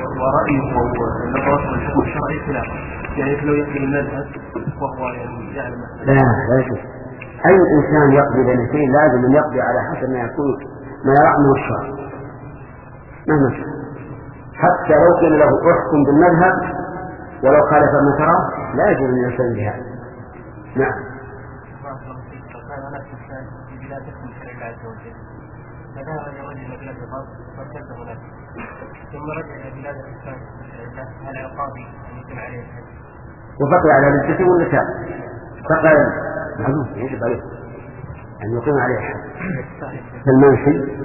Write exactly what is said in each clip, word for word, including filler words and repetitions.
ورأيه ونظرته الحكم الشرعي خلاف، يعني لو يقبل المذهب وهو يعني يعلم. لا لا يجوز. أي إنسان يقضي بين اثنين لازم أن يقضي على حسب ما يكون ما يرى من الشرع مهما كان، حتى لو قيل له احكم بالمذهب ولو خالف ما ترى لا يجوز أن يلتزم بهذا. نعم. فذهب لرجل إلى بلاد الغرب وارتد هناك، ثم رجع إلى بلاد الإسلام هل عقابي أن يكون عليه الحج؟ وبقي على ردته ولا تاب؟ بقي معلوم يجب عليه أن يقيم عليه الحج. فالمنفي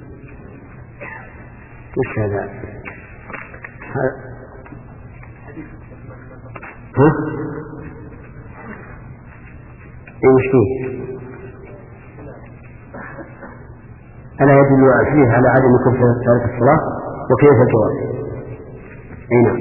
وش هذا؟ ها؟ إيه وش فيه؟ ألا يدل فيه على عدم كفر تارك الصلاة؟ وكيف الجواب؟ أي نعم.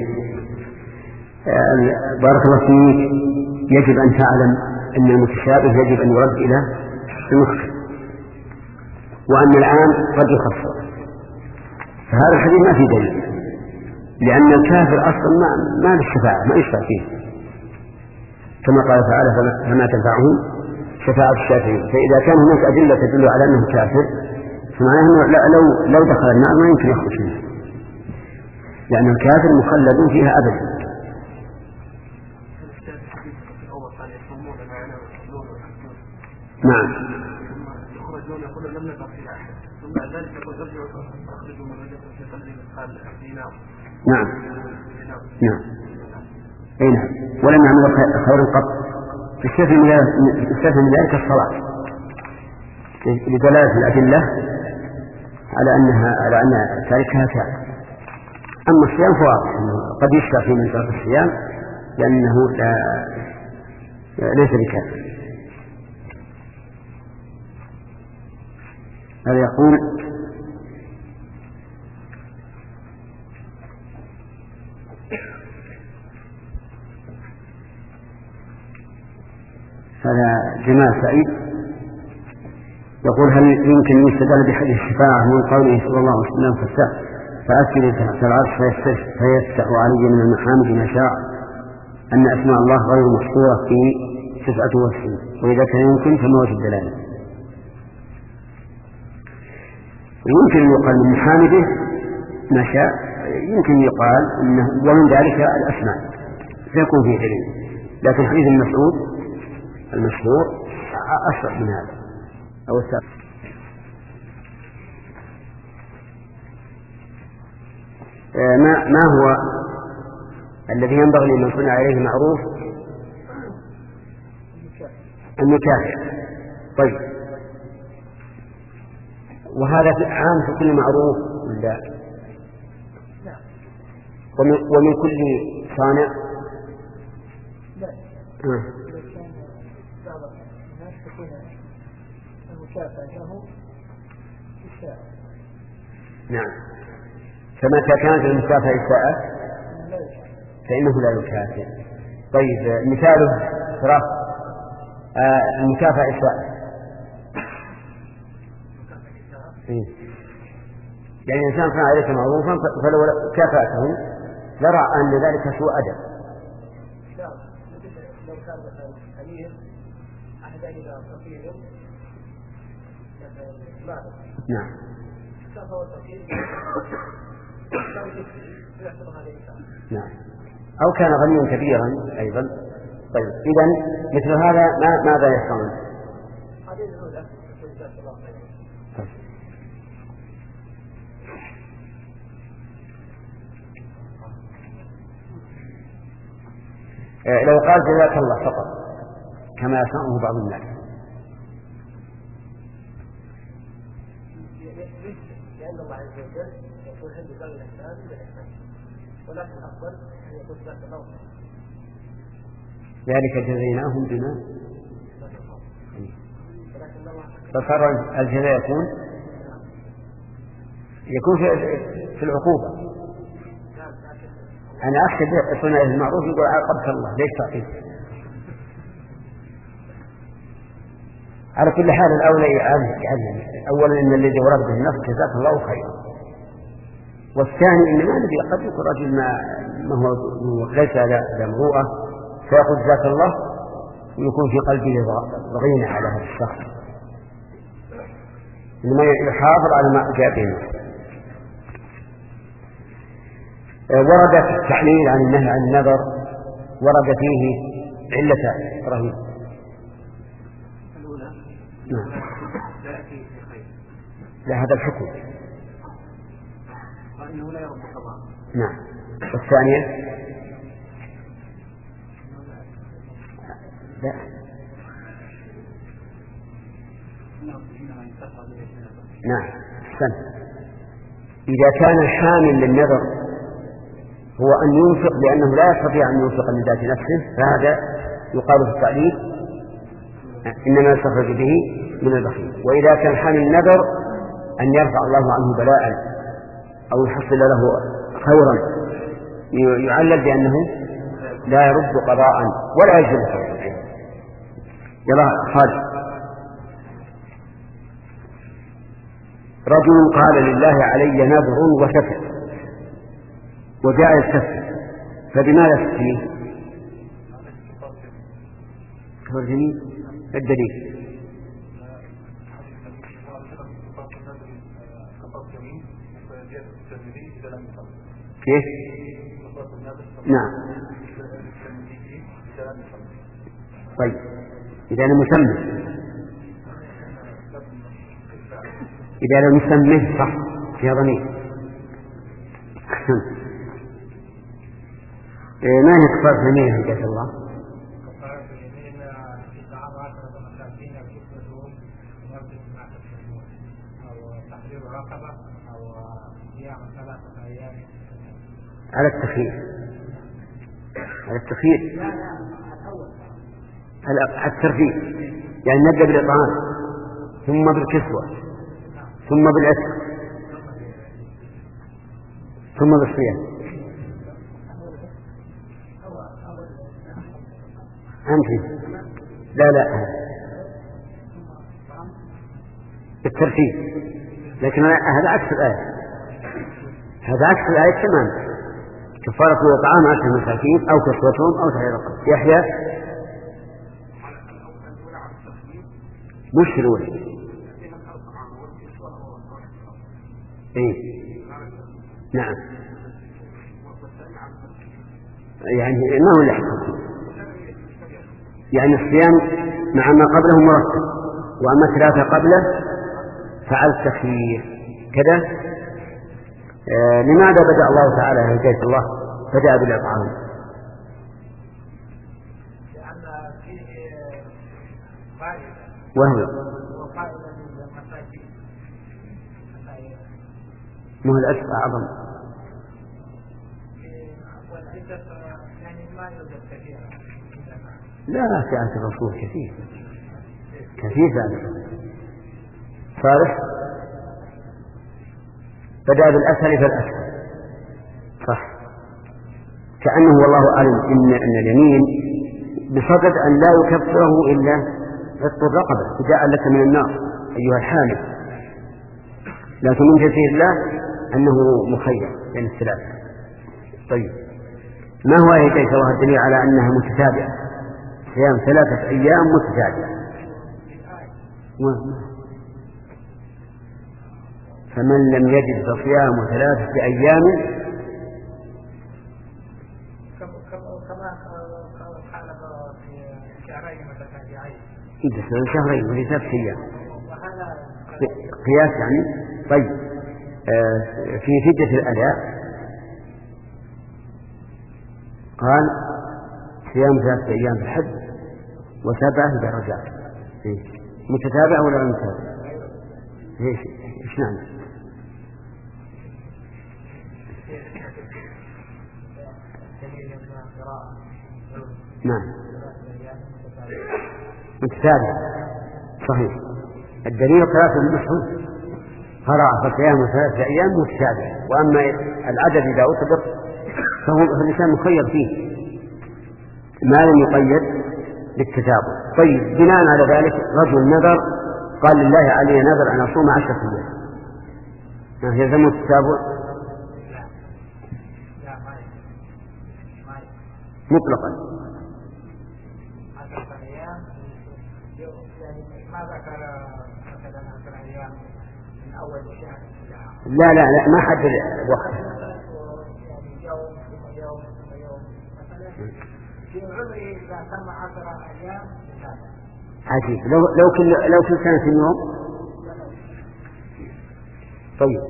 بارك الله فيك. يجب أن تعلم أن المتشابه يجب أن يرد إلى المحكم، وأن العام قد يخصص. فهذا الحديث ما فيه دليل، لأن الكافر أصلا ما ما له الشفاعة، ما يشفع فيه، كما قال تعالى فما تنفعهم شفاعة الشافعين. فإذا كان هناك أدلة تدل على أنه كافر فمعناه أنه لو لو دخل النار ما يمكن يخرج منها، لأن الكافر مخلد فيها أبدا. نعم. نعم. نعم. أي نعم. ولم يعمل خير قط. استثنى من ذلك الصلاة لدلالة الأدلة على أنها على أن تاركها كافر. أما الصيام فواضح قد يشفع في من ترك الصيام لأنه لا ليس بكافر. هذا يقول هذا جمال سعيد يقول هل يمكن أن يستدل بحديث الشفاعة من قوله صلى الله عليه وسلم فأسجد تحت العرش فيفتح علي من المحامد ما شاء أن أسماء الله غير محصورة في تسعة وتسعين، وإذا كان يمكن فما وجه الدلالة؟ يمكن أن يقال من محامده ما شاء، يمكن يقال إنه ومن ذلك الأسماء فيكون فيه دليل، لكن حديث المسعود المشهور أصح من هذا أو السابق. ما ما هو الذي ينبغي لمن صنع عليه معروف؟ المكافأة. طيب، وهذا عام في كل معروف ولا ومن, ومن كل صانع؟ لا. نعم. فمتى كانت المكافأة إساءة فإنه لا يكافئ. طيب، مثاله صراحة آه المكافأة إساءة، يعني إنسان صنع عليك معروفا فلو كافأته لرى أن ذلك سوء أدب. لو كان مثلا أمير أحد إلى فقير نعم. نعم. أو كان غنيا كبيرا أيضا. طيب، إذن مثل هذا ما ماذا يفعل؟ لو قال جزاك الله فقط كما يصنعه بعض الناس، لأن الله عز وجل يقول هل يزال الإحسان بالإحسان، ولكن الأفضل أن يكون ذات الله ذلك جزيناهم بما فصار الجزاء يكون يكون في في العقوبة. أنا أخشى صنع المعروف يقول عاقبك الله ليش تعطيه. على كل حال الأولى يعلم أولا إن الذي ورد به النص جزاك الله خيرا، والثاني إنما الذي قد يكون رجل ما, ما هو ليس لا مروءة فيقول ذات الله ويكون في قلبه ضغينة على هذا الشخص، إنما يحافظ على ما جاء به. ورد في التعليل عن النهي عن النذر ورد فيه علتان رهيب. الأولى نعم. لا يأتي في خير. لا هذا الحكم. وإنه لا يرد قضاء. نعم. والثانية لا نعم. أحسنت. إذا كان الحامل للنذر هو أن ينفق لأنه لا يستطيع أن ينفق لذات نفسه فهذا يقال في التعليل إنما يستخرج به من البخيل. وإذا كان حامل النذر أن يرفع الله عنه بلاء أو يحصل له خيرا يعلل بأنه لا يرد قضاء ولا يجب خيرا. يلا خالد. رجل قال لله علي نذر وسكت وجاء يستفتي فبماذا يستفتيه؟ هو الجميل الدليل كيف؟ نعم. طيب إذا لم يسمه إذا لم يسمه صح في ضمير. ما هي كفارة اليمين إن شاء الله؟ كفارة اليمين إطعام عشرة مساكين أو كسوتهم ويمسك ما تكسبون أو تحرير رقبة أو صيام ثلاثة أيام على التخيير. على التخيير على الترفيه يعني نبدأ بالإطعام ثم بالكسوة ثم بالعتق ثم بالصيام. أنت لا لا الترتيب لكن هذا عكس الآية. هذا عكس الآية تماما. كفارة طعام عشرة مساكين أو كسوتهم أو تحرير رقبة. يحيى مش الأولى. إيه نعم يعني ما هو اللي حكم يعني الصيام مع ما قبله مرتب وأما ثلاثة قبله فعل التخيير كذا. آه لماذا بدأ الله تعالى هداية الله بدأ بالإطعام؟ لأن فيه فائدة وهو وفائدة للمساكين ما هو الأسف أعظم والعدة يعني ما يوجد كثيرا. لا لا ساعة الرسول كثير كثير ساعة صالح بدأ بالأسهل فالأسهل صح. كأنه والله أعلم إن, إن اليمين بصدد أن لا يكفره إلا عتق الرقبة فداء لك من النار أيها الحامل. لكن من جزير الله أنه مخير بين الثلاثة. طيب ما هو هداية الله الدليل على أنها متتابعة صيام ثلاثة أيام متتابعة؟ فمن لم يجد فصيام ثلاثة أيام كما قال في شهرين متتابعين إذا شهرين وليس ثلاثة أيام قياس يعني. طيب آه في فدية الأداء قال صيام ثلاثة أيام في الحج وسبعة درجات. إيه؟ متتابع ولا متتابع؟ إيش إيش معنى؟ نعم متتابع صحيح. الدليل قراءة المشهور قرأ فصيام ثلاثة أيام متتابع. وأما العدد إذا أطلق فهو الإنسان مخير فيه ما لم يقيد بالتتابع. طيب بناء على ذلك رجل نذر قال لله علي نذر أن أصوم عشرة أيام ما يلزم التتابع؟ لا ما ما مطلقا. عشرة أيام يعني ما ذكر مثلا عشرة أيام من أول الشهر. لا لا لا ما حدد وقت. يعني يوم ثم يوم ثم يوم مثلا في عمره إذا تم عشرة أيام. عجيب. لو لو كل لو كل سنة في يوم. طيب.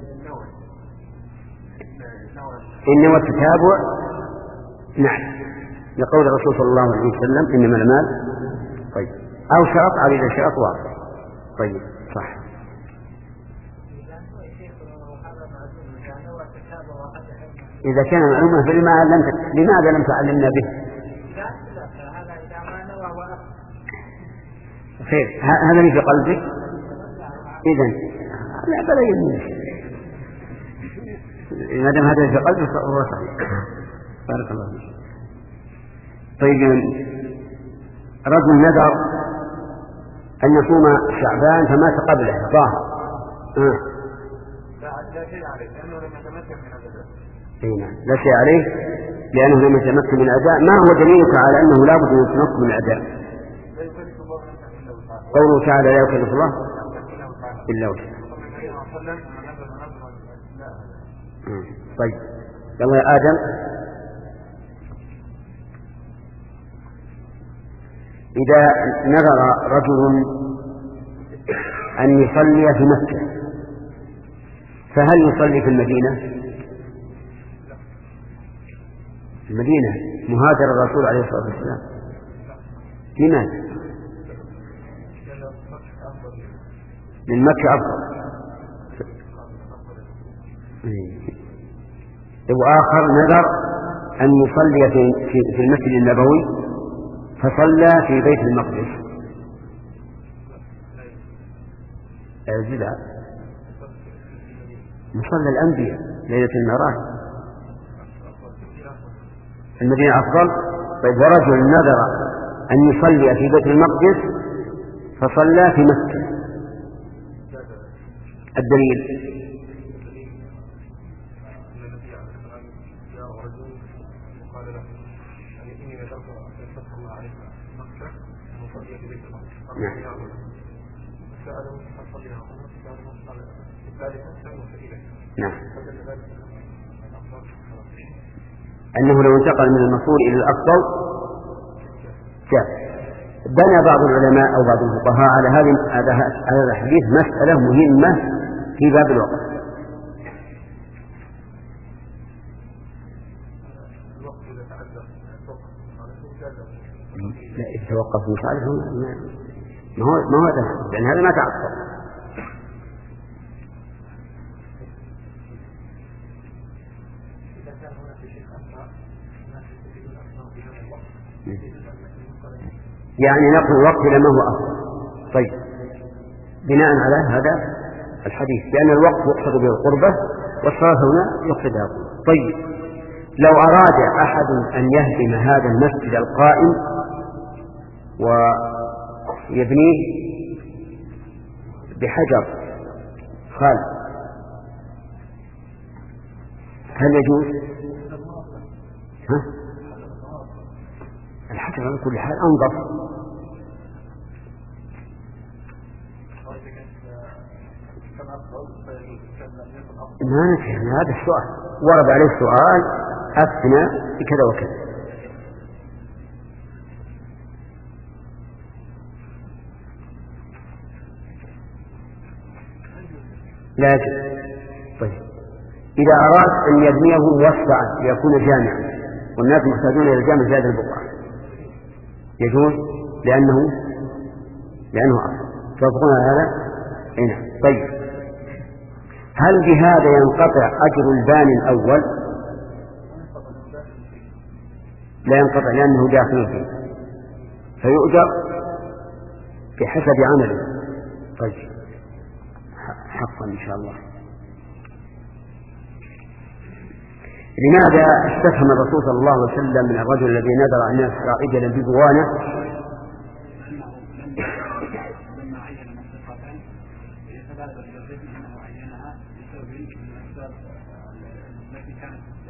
إن نوى التتابع نعم لقول الرسول صلى الله عليه وسلم إنما المال. طيب. أو شرط على إذا شرط واضح. طيب صح. إذا كان معلومة فلماذا لم لماذا لم تعلمنا به؟ هذا إذا ما نوى ولا خير. هذا اللي في قلبك. إذن لا بلا يمين. ما دام هذا في قلبك فهو صحيح. بارك الله فيك. طيب رجل نذر أن يصوم شعبان فمات قبله ظاهر. آه. لا شيء عليه لأنه لم يتمكن من الأداء. نعم لا شيء عليه لأنه لم يتمكن من الأداء. ما هو دليلك على أنه لا بد من التمكن من الأداء؟ قوله تعالى لا يكلف الله إلا وسعه. طيب يلا يا آدم. إذا نذر رجل أن يصلي في مكة فهل يصلي في المدينة؟ المدينة مهاجر الرسول عليه الصلاة والسلام. لماذا؟ من مكة أفضل. وآخر نذر أن يصلي في, في, في المسجد النبوي فصلى في بيت المقدس. أجل مصلى الأنبياء ليلة المعراج المدينة أفضل. طيب ورجل نذر أن يصلي في بيت المقدس فصلى في مكة. الدليل نعم. أنه لو انتقل من المشهور إلى الأفضل جاء. بنى بعض العلماء أو بعض الفقهاء على هذا هذا الحديث مسألة مهمة في باب الوقت. لا يتوقف مصالحه ما هو ما هو هذا لأن هذا ما تعطل. يعني نقل الوقت إلى ما هو أفضل. طيب بناء على هذا الحديث لأن الوقت يقصد به القربة والصلاة هنا يقصد بها القربة. طيب لو أراد أحد أن يهدم هذا المسجد القائم ويبنيه بحجر خالد هل يجوز؟ ها؟ الحجر على كل حال أنظف. ما نفهم هذا السؤال ورد عليه السؤال أفتنا بكذا وكذا. لا يجوز. طيب إذا أراد أن يبنيه وسعا ليكون جامعا والناس محتاجون إلى الجامع في هذه البقعة يجوز لأنه لأنه أفضل. توافقون على هذا؟ أي نعم. طيب هل بهذا ينقطع أجر الباني الأول؟ لا ينقطع لأنه داخل فيه فيؤجر بحسب عمله. طيب حقا إن شاء الله. لماذا استفهم الرسول صلى الله عليه وسلم من الرجل الذي نذر أن يسرع عجلا ببوانه؟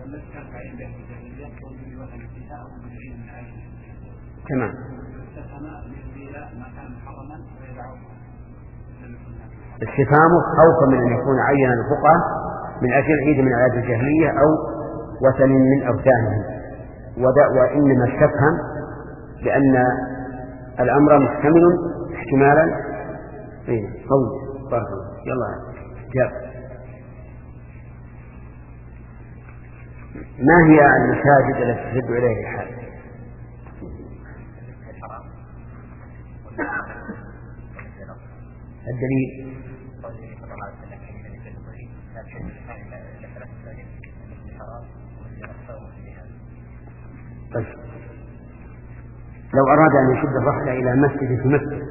تمام. استفهامه خوفا من أن يكون عينا الفقهاء من أجل عيد من أعياد الجاهلية أو وثن من أوثانهم، وإنما استفهم لأن الأمر محتمل احتمالا قوي. بارك الله. يلا جاب. ما هي المساجد التي تشد إليها الحال؟ الدليل طيب. لو أراد أن يشد الرحلة إلى مسجد في مسجد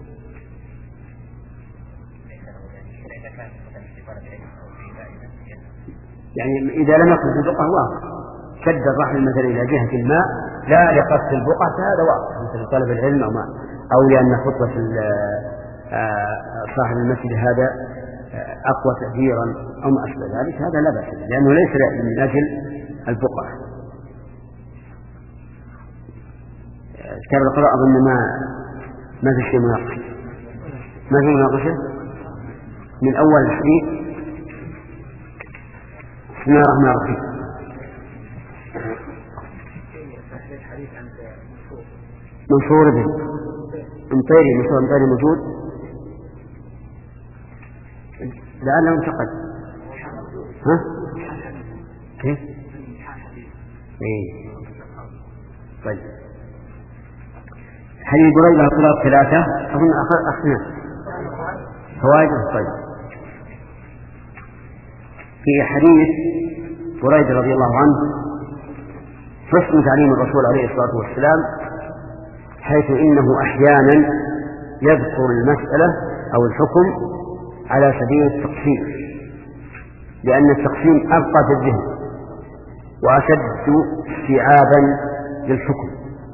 يعني إذا لم يقصد البقعة واضح، شد الرحل مثلا إلى جهة الماء لا لقصد البقعة فهذا واضح، مثل طلب العلم أو ما أو لأن خطوة صاحب المسجد هذا أقوى تأثيرا أو ما أشبه ذلك، هذا لا بأس لأنه ليس من أجل البقعة. كتاب القراءة أظن ما ما في شيء مناقشة، ما في مناقشة من أول الحديث. بسم الله الرحمن الرحيم. منصور بن انطيري، منصور انطيري موجود لعله انتقد. ها كيف؟ ايه طيب. حديث بريدة له طلاب ثلاثة أظن أخذنا فوائد. طيب في حديث بريدة رضي الله عنه حسن تعليم الرسول عليه الصلاة والسلام، حيث إنه أحيانا يذكر المسألة أو الحكم على سبيل التقسيم، لأن التقسيم أبقى في الذهن وأشد استيعابا للحكم.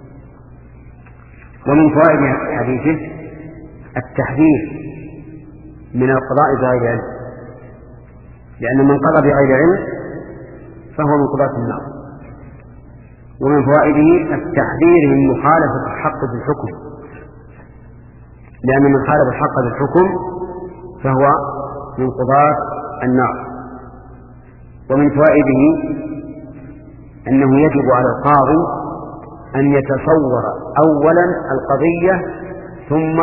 ومن فوائد حديثه التحذير من القضاء بغير علم، لأن من قضى بغير علم فهو من قضاة النار. ومن فوائده التحذير من مخالفة الحق بالحكم، لأن من خالف الحق بالحكم فهو من قضاة النار. ومن فوائده أنه يجب على القاضي أن يتصور أولا القضية ثم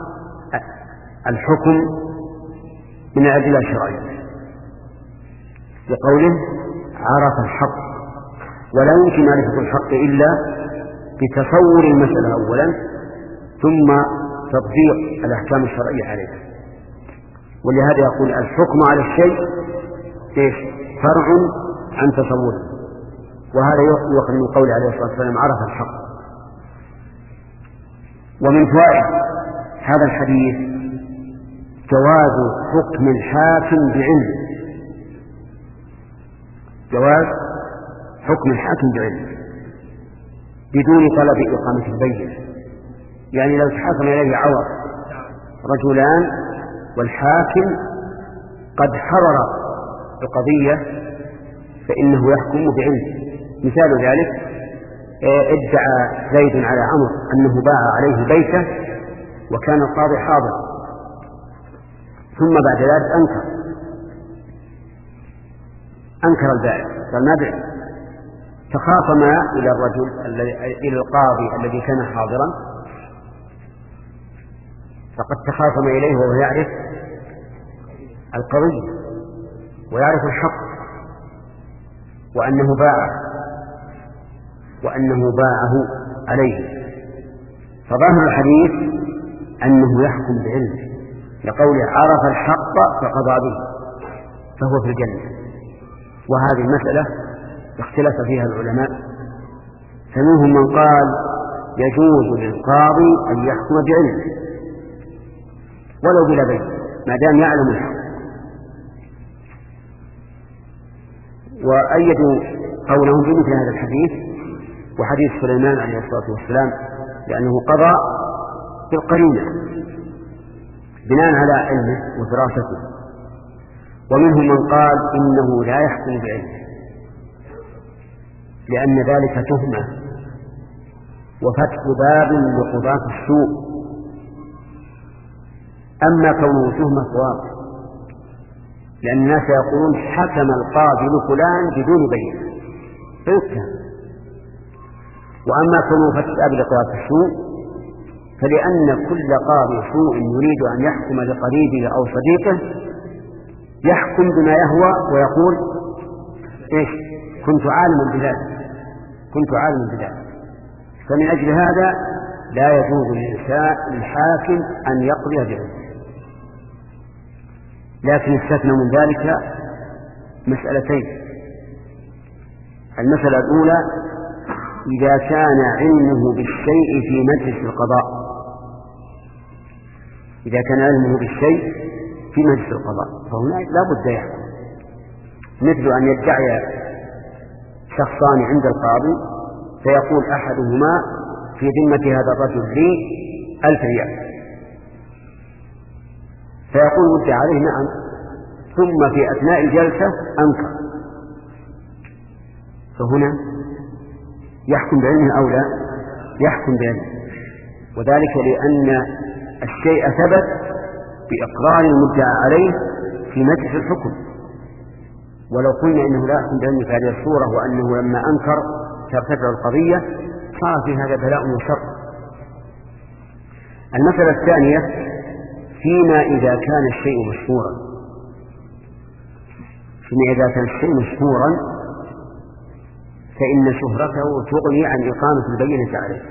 الحكم من الأدلة الشرعية، بقوله عرف الحق، ولا يمكن معرفة الحق إلا بتصور المسألة أولا ثم تطبيق الأحكام الشرعية عليها. ولهذا يقول الحكم على الشيء فرع عن تصوره، وهذا يؤخذ من قول عليه الصلاة والسلام عرف الحق. ومن فوائد هذا الحديث جواز حكم الحاكم بعلم، جواز حكم الحاكم بعلم بدون طلب إقامة البينة. يعني لو تحاكم إليه عوض رجلان والحاكم قد حرر القضية فإنه يحكم بعلم. مثال ذلك ادعى زيد على عمرو أنه باع عليه بيته وكان القاضي حاضر، ثم بعد ذلك أنكر أنكر البائع قال ما بعت، تخاصم إلى الرجل إلى القاضي الذي كان حاضرا، فقد تخاصم إليه وهو يعرف القضية ويعرف الحق وأنه باع وأنه باعه عليه. فظاهر الحديث أنه يحكم بعلم، لقوله عرف الحق فقضى به فهو في الجنة. وهذه المسألة اختلف فيها العلماء، فمنهم من قال يجوز للقاضي أن يحكم بعلم ولو بلا بين ما دام يعلم الحق، وأيدوا قولهم بمثل هذا الحديث وحديث سليمان عليه الصلاة والسلام، لأنه قضى بالقرينة بناء على علمه ودراسته. ومنهم من قال إنه لا يحكم بعلمه لأن ذلك تهمة وفتح باب لقضاة السوء. أما كونه تهمة واضح، لأن الناس يقولون حكم القاضي لفلان بدون بينة فيتهم. وأما كونه فتح باب لقضاة السوء فلأن كل قاضي سوء يريد أن يحكم لقريبه أو صديقه يحكم بما يهوى ويقول إيش كنت عالما بذلك كنت عالما بذلك. فمن أجل هذا لا يجوز للإنسان الحاكم أن يقضي بعلمه. لكن استثنى من ذلك مسألتين. المسألة الأولى إذا كان علمه بالشيء في مجلس القضاء إذا كان علمه بالشيء في مجلس القضاء فهنا لا بد يحكم، مثل أن يدعي شخصان عند القاضي فيقول أحدهما في ذمة هذا الرجل لي ألف ريال، فيقول مدعي عليه نعم، ثم في أثناء الجلسة أنكر، فهنا يحكم بعلمه أو لا؟ يحكم بعلمه، وذلك لأن الشيء ثبت بإقرار المدعى عليه في مجلس الحكم. ولو قلنا إنه لا يحكم بعلمه في هذه الصورة وأنه لما أنكر ترتفع القضية صار في هذا بلاء وشر. المسألة الثانية فيما إذا كان الشيء مشهورا فيما إذا كان الشيء مشهورا فإن شهرته تغني عن إقامة البينة عليه،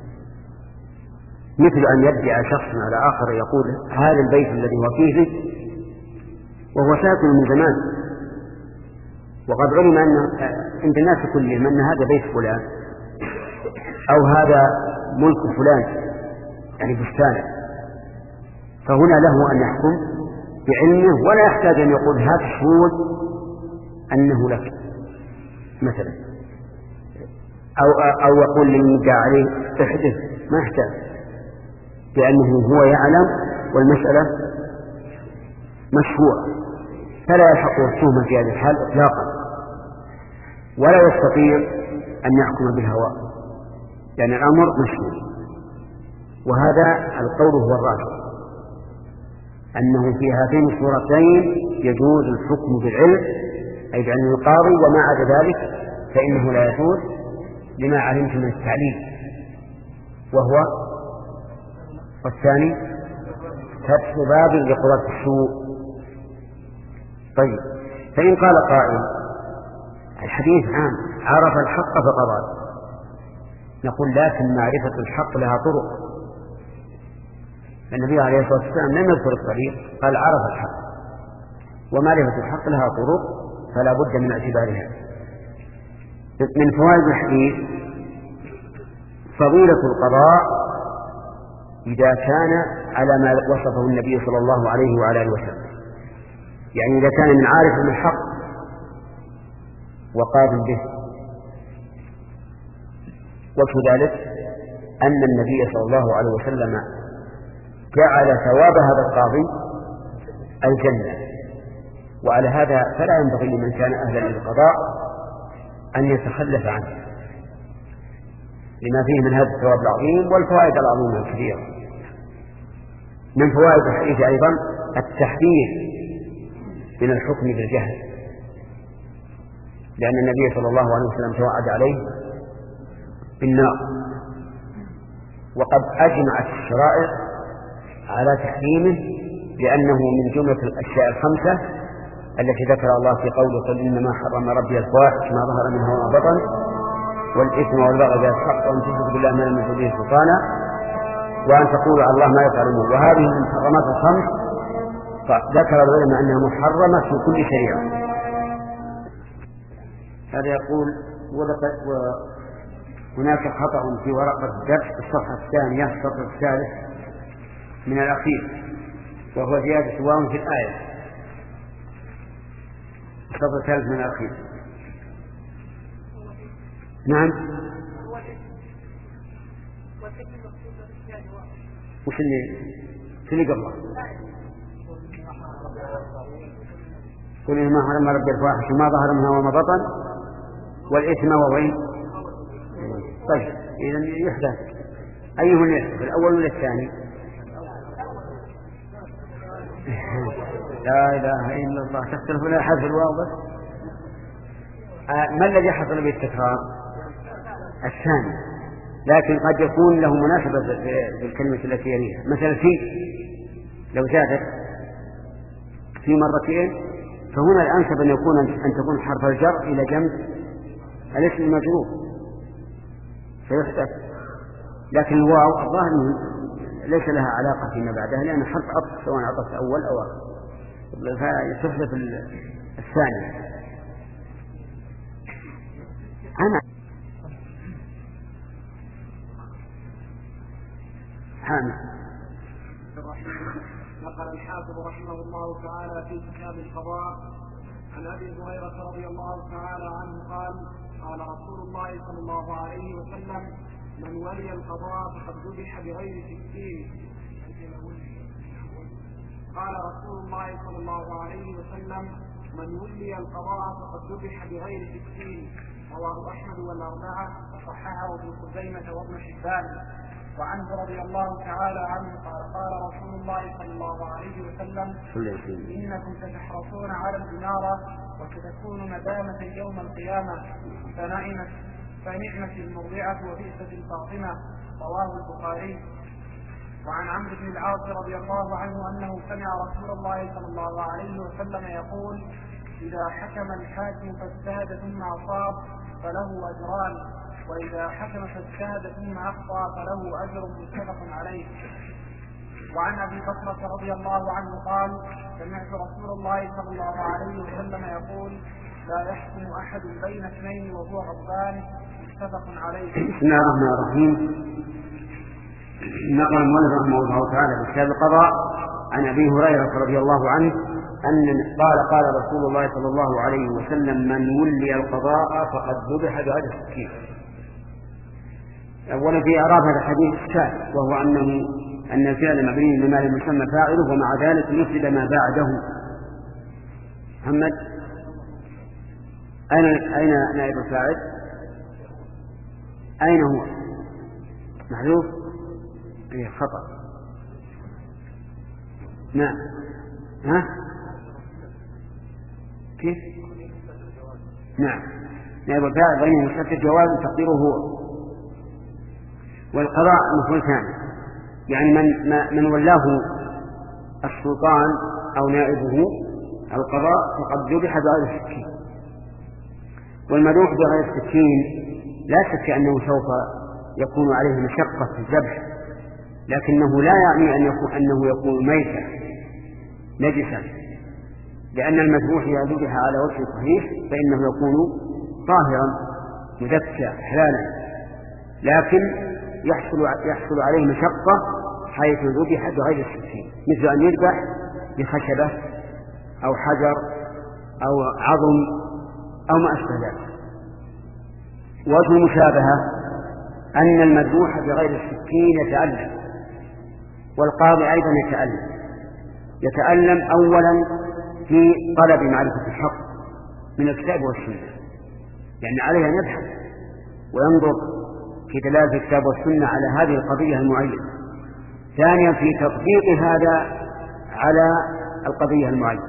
مثل أن يدعي شخص على آخر يقول هذا البيت الذي هو فيه وهو ساكن من زمان وقد علم أن عند الناس كلهم أن هذا بيت فلان أو هذا ملك فلان يعني بستانه، فهنا له أن يحكم بعلمه ولا يحتاج أن يقول هات شهود أنه لك مثلا، أو, أو يقول للمدعى عليه احدث، ما يحتاج، لأنه هو يعلم والمسألة مشهورة فلا يلحقه التهمة في هذه الحال إطلاقا، ولا يستطيع أن يحكم بالهوى لأن الأمر مشهور. وهذا القول هو الراجح أنه في هاتين الصورتين يجوز الحكم بالعلم أي بعلم القاضي، وما عدا ذلك فإنه لا يجوز لما علمت من التعليل، وهو والثاني فتح باب لقضاة السوء. طيب فإن قال قائل الحديث عام عرف الحق فقضى، نقول لكن معرفة الحق لها طرق، النبي عليه الصلاة والسلام لم يذكر الطريق، قال عرف الحق، ومعرفة الحق لها طرق فلا بد من اعتبارها. من فوائد الحديث فضيلة القضاء إذا كان على ما وصفه النبي صلى الله عليه وعلى آله وسلم، يعني إذا كان من عارف بالحق وقابل به. وجه ذلك أن النبي صلى الله عليه وسلم جعل ثواب هذا القاضي الجنة، وعلى هذا فلا ينبغي لمن كان أهلا للقضاء أن يتخلف عنه لما فيه من هذا الثواب العظيم والفوائد العظيمة الكثيرة. من فوائد الحديث أيضا التحذير من الحكم بالجهل، لأن النبي صلى الله عليه وسلم توعد عليه بالنار، وقد أجمعت الشرائع على تحريمه لأنه من جملة الأشياء الخمسة التي ذكر الله في قوله قل إنما حرم ربي الفواحش ما ظهر منها وما بطن والإثم والبغي والحق وأن تشركوا بالله ما لم يكن به سلطانا وأن تقولوا على الله ما يفعلون. وهذه من المحرمات الخمس فذكر العلماء أنها محرمة في كل شريعة. هذا يقول وهناك خطأ في ورقة الدرس الصفحة الثانية السطر الثالث من الأخير، وهو زيادة واو في الآية، السطر الثالث من الأخير. نعم وش اللي في اللي قبله؟ قل إنما حرم ربي الفواحش ما ظهر منها وما بطن والإثم ووين طيب إذا يحدث أيهن يحدث الأول ولا الثاني؟ لا إله إلا الله تختلف ولا حذف الواو بس. آه ما الذي حصل بالتكرار؟ الثاني، لكن قد يكون له مناسبة بالكلمة التي يليها. مثلا في لو زادت في مرتين فهنا الأنسب أن يكون أن تكون حرف الجر إلى جنب الاسم المجرور فيحدث. لكن الواو الظاهر ليس لها علاقة فيما بعدها لأن حرف عطف سواء عطف أول أو آخر فتحدث الثاني. أنا حامد نقل الحافظ رحمه الله تعالى في كتاب القضاء عن أبي هريرة رضي الله تعالى عنه قال قال رسول الله صلى الله عليه وسلم من ولي القضاء فقد ذبح بغير سكين. قال رسول الله صلى الله عليه وسلم من ولي القضاء فقد ذبح بغير سكين. رواه أحمد والأربعة وصححه ابن خزيمة وابن حبان. وعنه رضي الله تعالى عنه قال قال رسول الله صلى الله عليه وسلم إنكم ستحرصون على الإمارة وستكون ندامة يوم القيامة فنعمت فنعمة المرضعة وبئست الفاطمة. رواه البخاري. وعن عمرو بن العاص رضي الله عنه أنه سمع رسول الله صلى الله عليه وسلم يقول إذا حكم الحاكم فاجتهد ثم أصاب فله أجران وإذا حكم فاجتهد ثم أخطأ فله أجر متفق عليه. وعن أبي بكرة رضي الله عنه قال سمعت رسول الله صلى الله عليه وسلم يقول لا يحكم أحد بين اثنين وهو غضبان متفق عليه. بسم الله الرحمن الرحيم. نقل المؤلف رحمه الله تعالى في كتاب القضاء عن أبي هريرة رضي الله عنه أن قال قال رسول الله صلى الله عليه وسلم من ولي القضاء فقد ذبح بغير سكين. أولا في إعراب هذا الحديث إشكال وهو أنه أن الفعل مبني لما لم يسمى فاعله ومع ذلك يفسد ما بعده. محمد أين أين نائب الفاعل؟ أين هو؟ محذوف؟ إيه خطأ. نعم. ها؟ كيف؟ نعم. نائب الفاعل غير مستتر جواز تقديره هو. والقضاء مفعول ثاني يعني من من ولاه السلطان أو نائبه القضاء فقد ذبح بغير السكين. والمذبوح بغير السكين لا شك أنه سوف يكون عليه مشقة في الذبح لكنه لا يعني أن يكون أنه يكون ميتا نجسا لأن المذبوح إذا ذبح على وجه صحيح فإنه يكون طاهرا مزكى حلالا لكن يحصل يحصل عليه مشقة حيث ذبح بغير السكين مثل أن يذبح بخشبة أو حجر أو عظم أو ما أشبه ذلك. وجه المشابهة أن المذبوح بغير السكين يتألم والقاضي أيضا يتألم يتألم أولا في طلب معرفة الحق من الكتاب والسنة لأن عليه أن يبحث وينظر في دلالة الكتاب والسنة على هذه القضية المعينة. ثانيا في تطبيق هذا على القضية المعينة.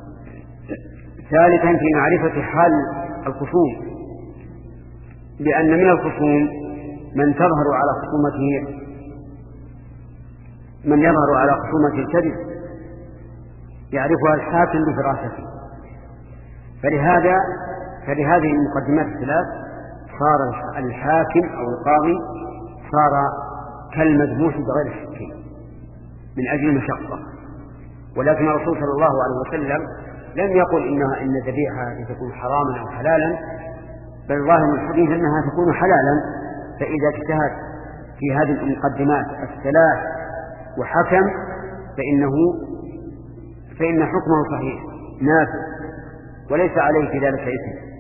ثالثا في معرفة حال الخصوم لأن من الخصوم من تظهر على خصومته من يظهر على خصومته الكذب يعرفها الحاكم بفراسته. فلهذا فلهذه المقدمات الثلاث صار الحاكم أو القاضي صار كالمذبوح بغير السكين من أجل المشقة. ولكن الرسول صلى الله عليه وسلم لم يقل إنها إن الذبيحة تكون حراما أو حلالا بل ظاهر من الحديث أنها تكون حلالا. فإذا اجتهد في هذه المقدمات الثلاث وحكم فإنه فإن حكمه صحيح نافذ وليس عليه في ذلك إثم.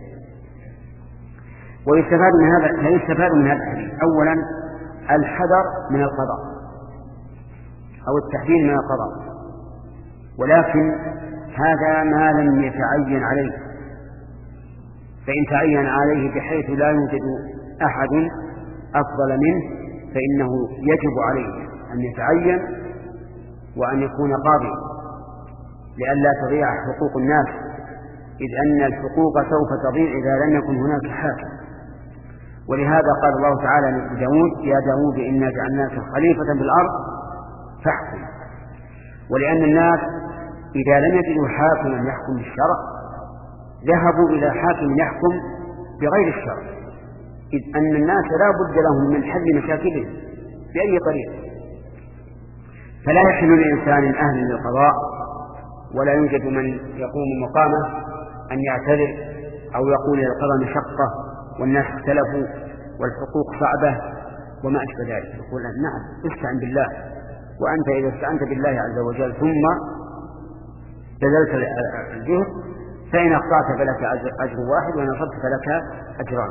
ويستفاد من هذا يستفاد من هذا الحديث أولا الحذر من القضاء أو التحذير من القضاء ولكن هذا ما لم يتعين عليه. فإن تعين عليه بحيث لا يوجد أحد أفضل منه فإنه يجب عليه أن يتعين وأن يكون قاضيا لئلا تضيع حقوق الناس، إذ أن الحقوق سوف تضيع إذا لم يكن هناك حاكم. ولهذا قال الله تعالى لداود: يا داود إنا جعلناك خليفة في الأرض فاحكم. ولأن الناس إذا لم يجدوا حاكما يحكم بالشرع ذهبوا إلى حاكم يحكم بغير الشرع، إذ أن الناس لا بد لهم من حل مشاكلهم بأي طريقة. فلا يحل لإنسان أهل للقضاء ولا يوجد من يقوم مقامه أن يعتذر أو يقول القضاء مشقة والناس اختلفوا والحقوق صعبة وما أشبه ذلك. يقول: نعم، استعن بالله، وأنت إذا استعنت بالله عز وجل ثم بذلت الجهد فإن أخطأت فلك أجر واحد وإن أصبت فلك أجران.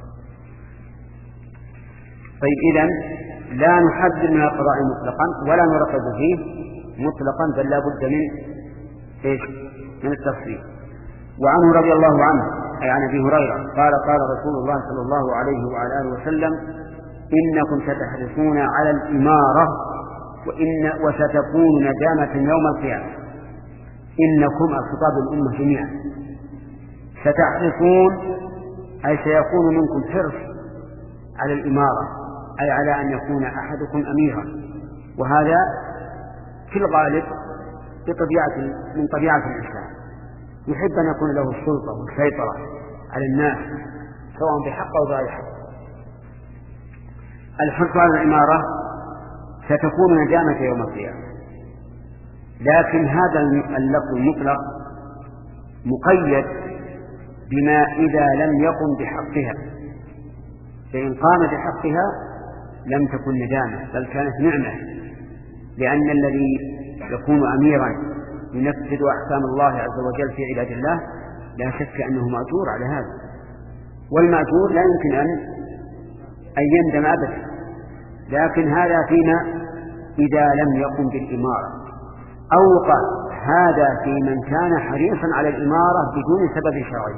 طيب، إذن لا نحذر من القضاء مطلقا ولا نرقب فيه مطلقا، بل لا بد من إيش؟ من التفصيل. وعنه رضي الله عنه أي عن أبي هريرة قال: قال رسول الله صلى الله عليه وعلى آله وسلم: إنكم ستحرصون على الإمارة وإن وستكون ندامة يوم القيامة. إنكم الخطاب الأمة جميعا، ستحرصون أي سيكون منكم حرص على الإمارة، أي على أن يكون أحدكم أميرا، وهذا في الغالب بطبيعة من طبيعة الإنسان، يحب أن يكون له السلطة والسيطرة على الناس سواء بحق أو بغير حق. الحرص على الإمارة ستكون ندامة يوم القيامة، لكن هذا اللفظ المطلق مقيد بما إذا لم يقم بحقها، فإن قام بحقها لم تكن ندامة بل كانت نعمة، لأن الذي يكون أميرا ينفذ أحكام الله عز وجل في عباد الله لا شك أنه مأجور على هذا، والمأجور لا يمكن أن أن يندم أبدا. لكن هذا فيما إذا لم يقم بالإمارة، أو قال هذا في من كان حريصا على الإمارة بدون سبب شرعي،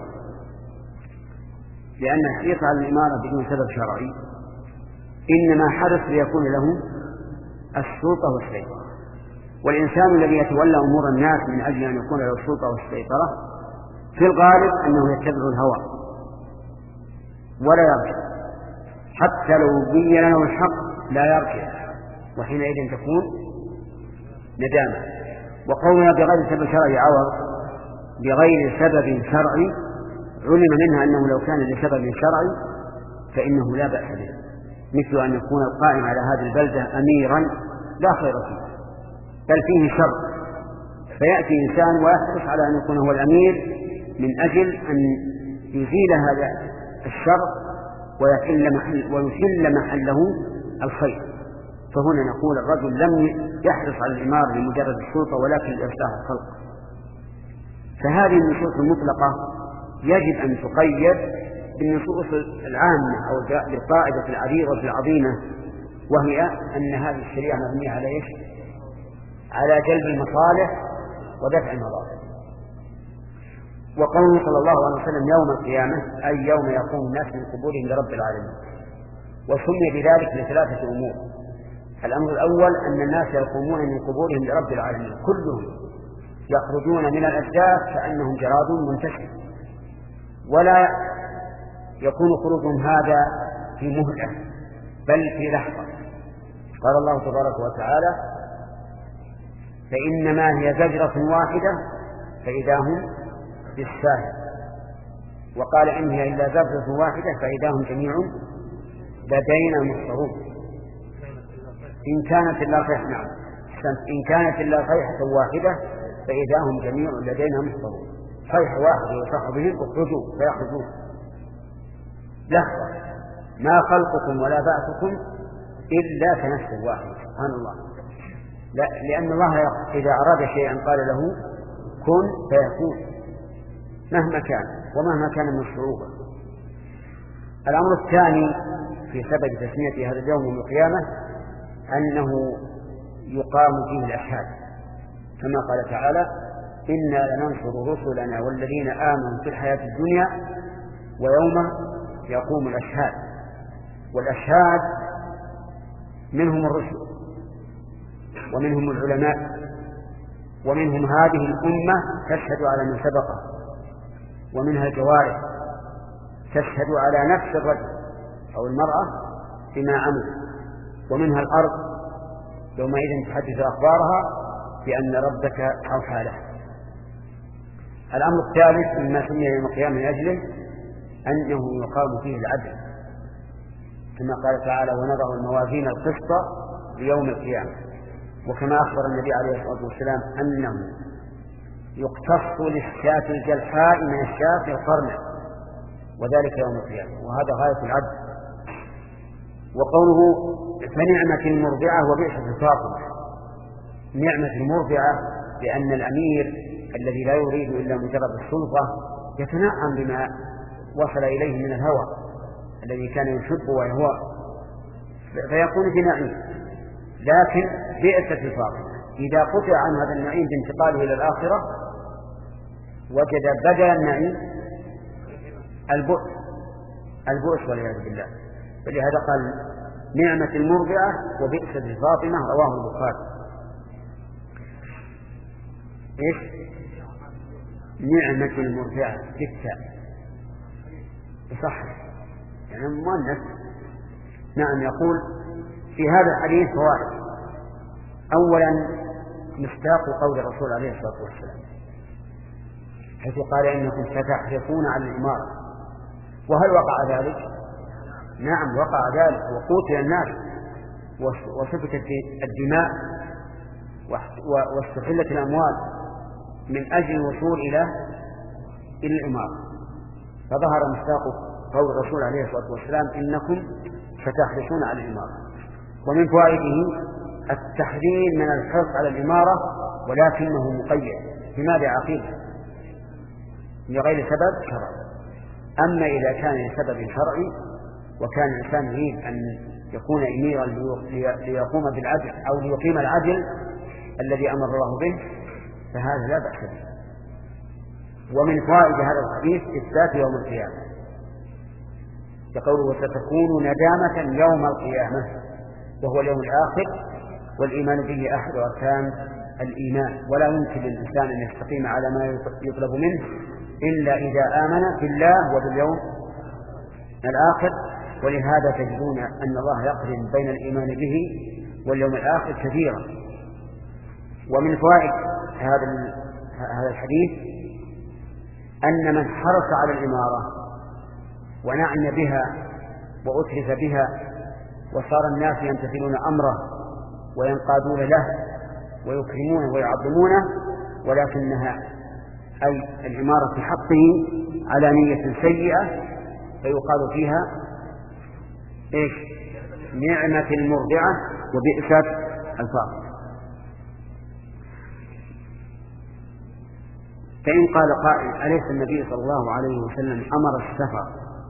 لأن الحريص على الإمارة بدون سبب شرعي إنما حرص ليكون له السلطة والسيطرة. والإنسان الذي يتولى أمور الناس من أجل أن يكون له السلطة والسيطرة في الغالب أنه يتبع الهوى ولا يرجع، حتى لو بين له الحق لا يرجع، وحينئذ تكون ندامة. وقولنا بغير سبب شرعي عوض بغير سبب شرعي علم منها أنه لو كان لسبب شرعي فإنه لا بأس به، مثل أن يكون القائم على هذه البلدة أميرا لا خير فيه بل فيه شر، فيأتي إنسان ويحرص على أن يكون هو الأمير من أجل أن يزيل هذا الشر ويحل محل ويحل محله الخير. فهنا نقول الرجل لم يحرص على الإمارة لمجرد السلطة ولكن لإصلاح الخلق. فهذه النصوص المطلقة يجب أن تقيد بالنصوص العامة أو بالقاعدة العريضة العظيمة، وهي أن هذه الشريعة مبنية على إيش؟ على جلب المصالح ودفع المضار. وقوله صلى الله عليه وسلم يوم القيامة أي يوم يقوم الناس من قبورهم لرب العالمين، وسمي بذلك لثلاثة أمور. الأمر الأول أن الناس يقومون من قبورهم لرب العالمين كلهم، يخرجون من الأجداث كأنهم جراد منتشر، ولا يكون خروجهم هذا في مهلة بل في لحظة. قال الله تبارك وتعالى فإنما هي زجرة واحدة فإذا هم بالساهل، وقال إن هي إلا زجرة واحدة فإذا هم جميع لدينا محضرون. إن كانت إلا صيحة نعم إن كانت إلا صيحة واحدة فإذا هم جميع لدينا محضرون. صيحة واحدة يصح بهم اخرجوا فيخرجون. لحظة ما خلقكم ولا بعثكم إلا كنفس واحد. سبحان الله. لا، لأن الله إذا أراد شيئا قال له كن فيكون مهما كان ومهما كان من الصعوبة. الأمر الثاني في سبب تسمية هذا اليوم يوم القيامة أنه يقام فيه الأشهاد، كما قال تعالى إنا لننصر رسلنا والذين آمنوا في الحياة الدنيا ويوم يقوم الأشهاد. والأشهاد منهم الرسل ومنهم العلماء ومنهم هذه الأمة تشهد على من سبقه، ومنها الجوارح تشهد على نفس الرجل أو المرأة بما عمل، ومنها الأرض يومئذ تحدث أخبارها بأن ربك أوحى له. الأمر الثالث مما سمي يوم القيامة من أجله أنه يقام فيه العدل، كما قال تعالى: ونضع الموازين القسط ليوم القيامة. وكما أخبر النبي عليه الصلاة والسلام أنه يقتص للشاة الجلحاء من الشاة القرنة، وذلك يوم القيامة، وهذا غاية العدل. وقوله فنعمة المرضعة وبئست الفاطمة، نعمة المرضعة لأن الأمير الذي لا يريد إلا مجرد السلطة يتنعم بما وصل إليه من الهوى الذي كان يحب ويهوى، فيكون في نعيم. لكن بئست الفاطمة إذا قطع عن هذا النعيم بانتقاله إلى الآخرة وجد بدل النعيم البؤس البؤس والعياذ بالله. فلهذا قال نعمة المرضعة وبئست الفاطمة، رواه البخاري. إيش نعمة المرضعة ستة صح يعني مؤنث. نعم. يقول في هذا الحديث فوائد. أولا مصداق قول الرسول عليه الصلاة والسلام حيث قال إنكم ستحرصون على الإمارة، وهل وقع ذلك؟ نعم وقع ذلك، وقتل الناس وسفكت الدماء واستحلت الأموال من أجل الوصول إلى إلى الإمارة. فظهر مصداق قول الرسول عليه الصلاة والسلام إنكم ستحرصون على الإمارة. ومن فوائده التحذير من الحرص على الإمارة ولكنه مقيد. لماذا عقيدة؟ لغير سبب شرعي. أما إذا كان لسبب شرعي وكان الإنسان يريد أن يكون أميرا ليقوم بالعدل أو ليقيم العدل الذي أمر الله به فهذا لا بأس به. ومن فوائد هذا الحديث إثبات يوم القيامة، يقول وستكون ندامة يوم القيامة، وهو اليوم الآخر، والإيمان به أحد أركان الإيمان، ولا يمكن للإنسان أن يستقيم على ما يطلب منه إلا إذا آمن بالله وباليوم الآخر. ولهذا تجدون أن الله يقرن بين الإيمان به واليوم الآخر كثيرا. ومن فوائد هذا هذا الحديث أن من حرص على الإمارة ونعم بها وأترف بها وصار الناس يمتثلون أمره وينقادون له ويكرمونه ويعظمونه، ولكنها أي الإمارة في حقه على نية سيئة، فيقال فيها إيش نعمة المرضعة وبئست الفاطمة. فإن قال قائل أليس النبي صلى الله عليه وسلم أمر السفر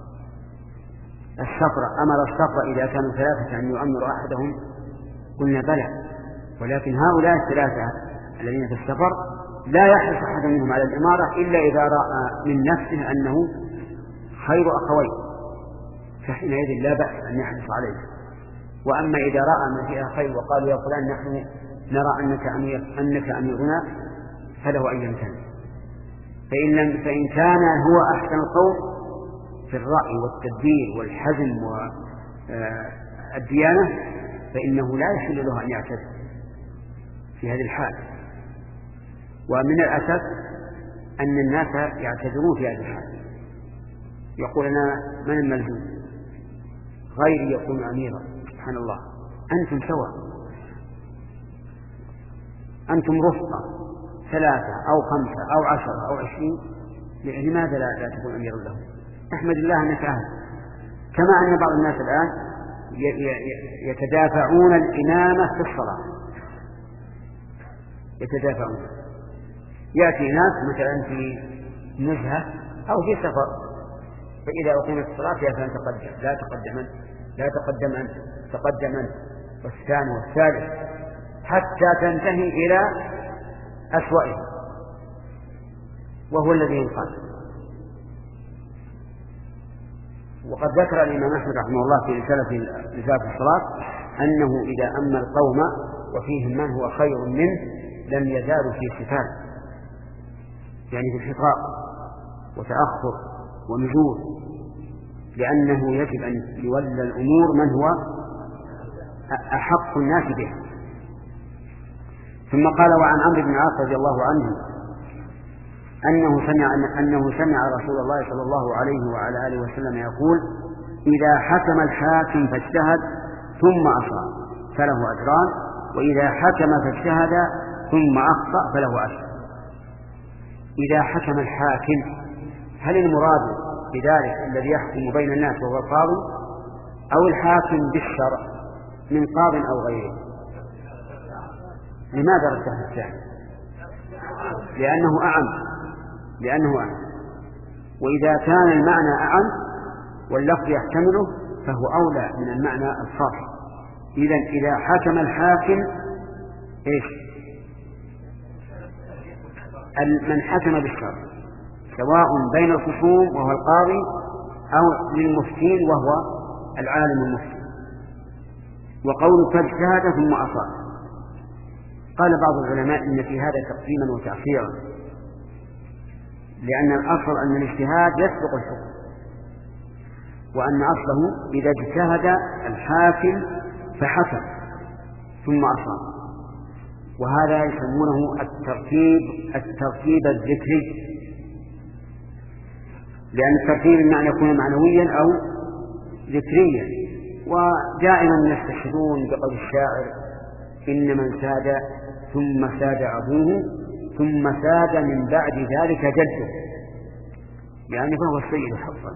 السفر أمر السفر إذا كانوا ثلاثة أن يؤمر أحدهم؟ قلنا بلى، ولكن هؤلاء الثلاثة الذين في السفر لا يحرص أحد منهم على الإمارة إلا إذا رأى من نفسه أنه خير أخوين، فحينئذ لا بأس أن يحرص عليه. وأما إذا رأى ما فيها خير وقالوا يا فلان نحن نرى أنك أمير أنك أميرنا فله أن يمتنع. فإن, لم فإن كان هو أحسن القول في الرأي والتدبير والحزم والديانة فإنه لا يحل له أن يعتذر في هذه الحال. ومن الأسف أن الناس يعتذرون في هذه الحال، يقول أنا من الملزوم غيري يكون أميرا. سبحان الله، أنتم سواء، أنتم رفقة ثلاثة أو خمسة أو عشرة أو عشرين، لماذا لا, لا تكون أميرا له؟ أحمد الله أنك أهل. كما أن بعض الناس الآن يتدافعون الإمامة في الصلاة، يتدافعون. يأتي ناس مثلا في نزهة أو في سفر، فإذا أقيمت الصلاة يا فلان تقدم، لا تقدم لا تقدم أنت، تقدم أنت، والثاني والثالث، حتى تنتهي إلى أسوأه وهو الذي ينقل. وقد ذكر الإمام أحمد رحمه الله في رسالة رسالة الصلاة أنه إذا أما القوم وفيهم من هو خير منه لم يزالوا في ستار، يعني في انحطاط وتأخر ونزول، لأنه يجب أن يولى الأمور من هو أحق الناس به. ثم قال: وعن عمرو بن العاص رضي الله عنه أنه سمع أنه سمع رسول الله صلى الله عليه وعلى آله وسلم يقول: إذا حكم الحاكم فاجتهد ثم أصاب فله أجران، وإذا حكم فاجتهد ثم أخطأ فله أجر. إذا حكم الحاكم، هل المراد بذلك الذي يحكم بين الناس وهو القاضي، أو الحاكم بالشرع من قاض أو غيره؟ لماذا رجح الثاني؟ لأنه أعم لأنه أعم وإذا كان المعنى أعم واللفظ يحتمله فهو أولى من المعنى الخاص. إذن إذا حكم الحاكم إيش؟ من حكم بالشرع، سواء بين الخصوم وهو القاضي أو للمفتين وهو العالم المفتي. وقوله فاجتهد ثم أصاب، قال بعض العلماء إن في هذا تقديما وتأخيرا، لأن الأصل أن الاجتهاد يسبق الحكم، وأن أصله إذا اجتهد الحاكم فحكم ثم أصاب، وهذا يسمونه الترتيب الترتيب الذكري، لأن الترتيب إما أن يكون معنويا أو ذكريا. ودائما يستشهدون بقول الشاعر: إن من ساد ثم ساد أبوه ثم ساد من بعد ذلك جده، يعني فهو السيد حقا.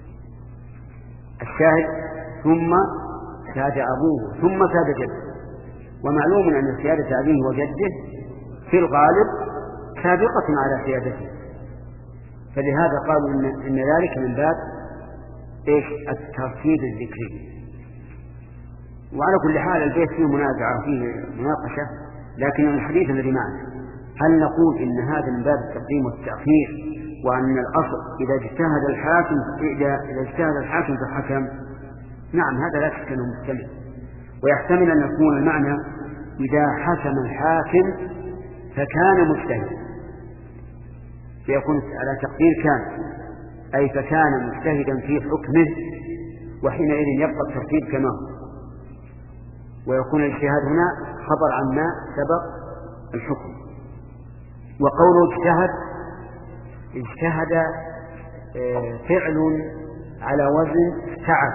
الشاهد ثم ساد أبوه ثم ساد جده، ومعلوم أن سيادة أبيه وجده في الغالب سابقة على سيادته، فلهذا قالوا إن, إن ذلك من باب إيش؟ الترتيب الذكري. وعلى كل حال البيت فيه منازعة فيه مناقشة، لكن الحديث الذي معنا هل نقول إن هذا من باب التقديم والتأخير، وأن الأصل إذا اجتهد الحاكم إذا اجتهد الحاكم فحكم؟ نعم، هذا لا شك أنه محتمل، ويحتمل أن يكون المعنى إذا حكم الحاكم فكان مجتهدا، فيكون على تقدير كان، أي فكان مجتهدا في حكمه، وحينئذ يبقى الترتيب كما هو، ويكون الاجتهاد هنا خبر عما سبق الحكم. وقوله اجتهد اجتهد فعل على وزن تعب،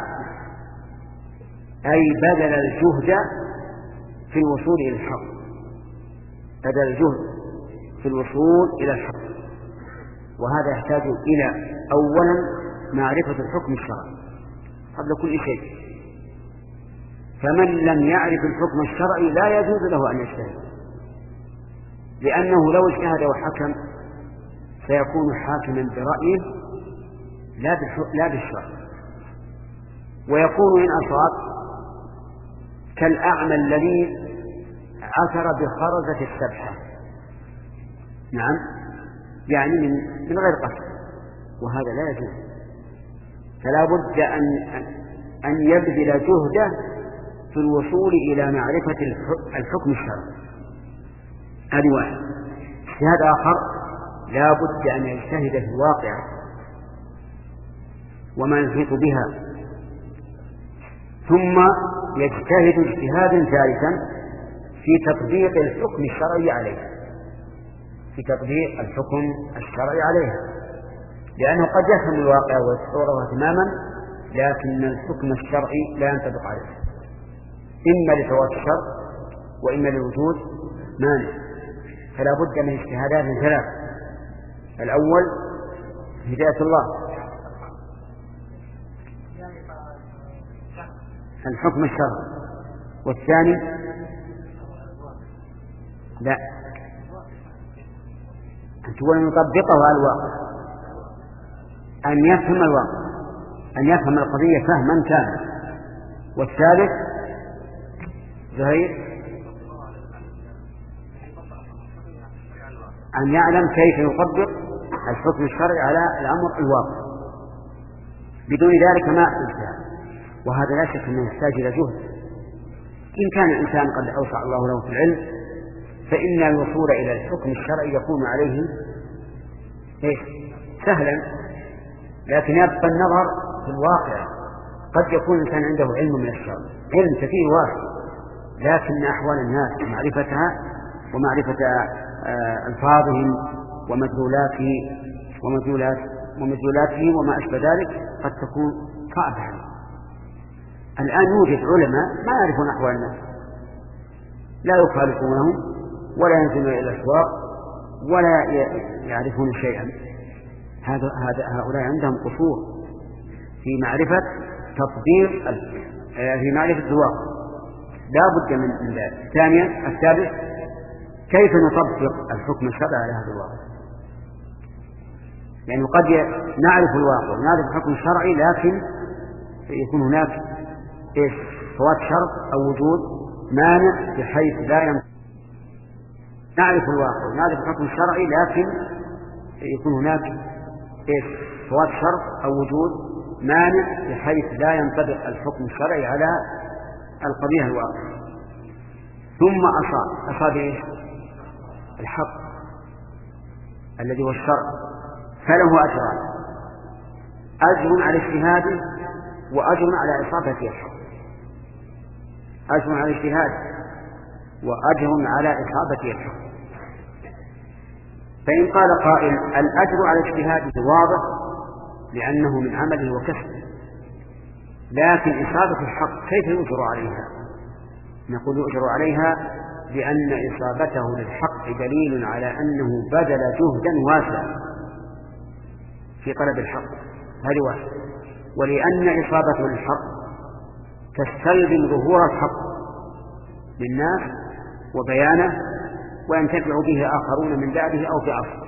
أي بذل الجهد في الوصول إلى الحق، بذل الجهد في الوصول إلى الحق. وهذا يحتاج إلى أولا معرفة الحكم الشرعي قبل كل شيء، فمن لم يعرف الحكم الشرعي لا يجوز له أن يجتهد، لأنه لو اجتهد وحكم سيكون حاكما برأيه لا بالشرع، ويكون إن أصاب كالأعمى الذي عثر بخرزة السبحة، نعم، يعني من, من غير قصد، وهذا لا يجوز. فلا بد أن, أن يبذل جهده في الوصول إلى معرفة الحكم الشرعي. هذه واحد. اجتهاد آخر لا بد أن يجتهد في الواقع وما يحيط بها، ثم يجتهد اجتهادا ثالثا في تطبيق الحكم الشرعي عليه في تطبيق الحكم الشرعي عليها، لأنه قد يفهم الواقع ويتصوره تماما، لكن الحكم الشرعي لا ينطبق عليه، إما لفوات الشرع وإما لوجود مانع. فلا بد من اجتهادات ثلاث: الأول هداية الله، الحكم الشرعي، والثاني لا أن يطبقه على الواقع، أن يفهم الواقع، أن يفهم القضية فهما كاملا، والثالث زهير أن يعلم كيف يطبق الحكم الشرعي على الأمر الواقع. بدون ذلك ما اجتهاد، وهذا لا شك أنه يحتاج إلى جهد. إن كان الإنسان قد أوسع الله له في العلم فإن الوصول إلى الحكم الشرعي يكون عليه إيه؟ سهلا، لكن يبقى النظر في الواقع. قد يكون الإنسان عنده علم من الشرع، علم كثير واسع، لكن أحوال الناس ومعرفتها ومعرفة ألفاظهم ومدلولاتهم ومدلولات ومدلولاتهم وما أشبه ذلك قد تكون صعبة. الآن يوجد علماء ما يعرفون أحوال الناس، لا يخالفونهم ولا ينزلون إلى الأسواق ولا يعرفون شيئا. هذا هذا هؤلاء عندهم قصور في معرفة تطبيق في معرفة الواقع، لا بد من ذلك. ثانيا الثالث كيف نطبق الحكم الشرعي على هذا الواقع، يعني قد نعرف الواقع ونعرف الحكم الشرعي لكن يكون هناك إيش فوات شرط أو وجود مانع بحيث لا يمكن. نعرف الواقع ونعرف الحكم الشرعي لكن يكون هناك إيش فوات شرط أو وجود مانع بحيث لا ينطبق الحكم الشرعي على القضية الواقع. ثم أصاب أصاب إيش الحق الذي هو الشرع، فله أجران: أجر على اجتهاده وأجر على إصابة الحق. أجر على اجتهاد وأجر على إصابة الحق. فإن قال قائل الأجر على اجتهاده واضح لأنه من عمله وكسبه، لكن إصابة الحق كيف يؤجر عليها؟ نقول يؤجر عليها لأن إصابته للحق دليل على أنه بذل جهدا واسعا في طلب الحق، هذه واحد. ولأن إصابته للحق تستلزم ظهور الحق للناس وبيانه وينتفع به آخرون من بعده أو في عصره.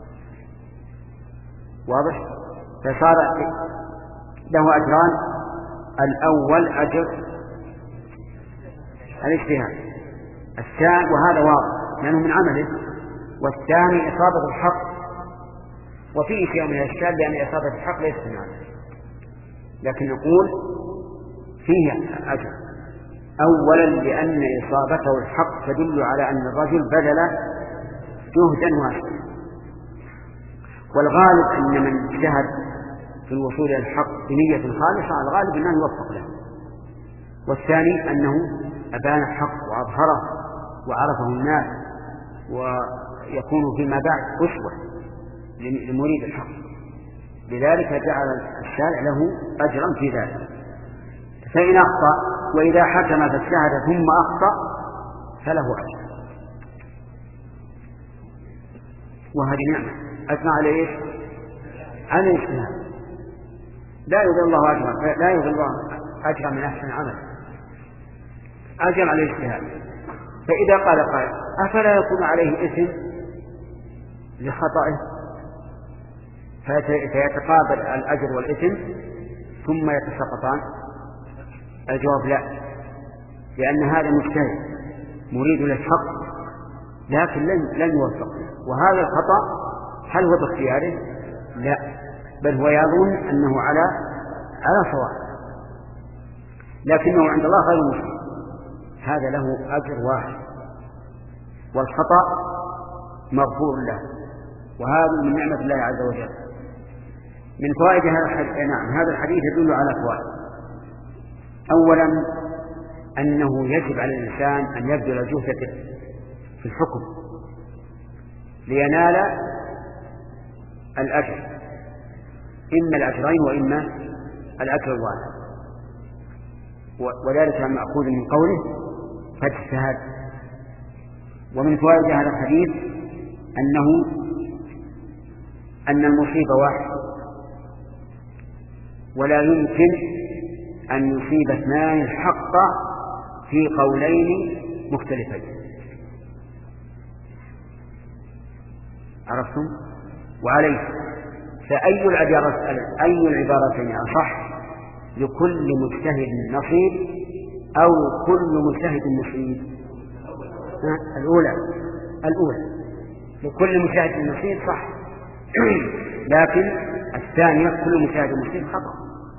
واضح؟ فصار له أجران: الأول أجر الاجتهاد، الثاني وهذا واضح لأنه من عمله، والثاني إصابة الحق. وفيه شيء من الإشكال لأن إصابة الحق ليست من عمله، لكن نقول فيه أجر. أولا لأن إصابته الحق تدل على أن الرجل بذل جهدا واسعا، والغالب أن من اجتهد في الوصول إلى الحق بنية خالصة الغالب أنه يوفق له. والثاني أنه أبان الحق وأظهره وعرفه الناس ويكون فيما بعد أسوة لمريد الحق، لذلك جعل الشارع له أجرا في ذلك. فإن أخطأ وإذا حكم فاجتهد ثم أخطأ فله أجر، وهذه نعمة أثنى على إيش؟ على الاجتهاد. لا يضل الله أجرا، لا يضل الله أجرا من أحسن عمل، أجر على الاجتهاد. فإذا قال قائل أفلا يكون عليه إثم لخطئه فيتقابل الأجر والإثم ثم يتساقطان؟ الجواب لا، لأن هذا مجتهد مريد للحق لكن لن لن يوفق، وهذا الخطأ هل هو باختياره؟ لا، بل هو يظن أنه على على صواب لكنه عند الله غير مسلم، هذا له أجر واحد والخطأ مغفور له، وهذا من نعمة الله عز وجل. من فوائد هذا الحديث، نعم هذا الحديث يدل على فوائد. أولا أنه يجب على الإنسان أن يبذل جهده في الحكم لينال الأجر، إما الأجرين وإما الأجر الواحد، وذلك مأخوذ من قوله فاجتهد. ومن فوائد هذا الحديث أنه أن المصيبة واحد ولا يمكن أن يصيب اثنان الحق في قولين مختلفين. عرفتم؟ وعليه فأي العبارتين أي العبارتين أصح لكل مجتهد نصيب أو كل مجتهد مصيب؟ الأولى الأولى لكل مجتهد نصيب صح، لكن الثانية كل مجتهد مصيب خطأ،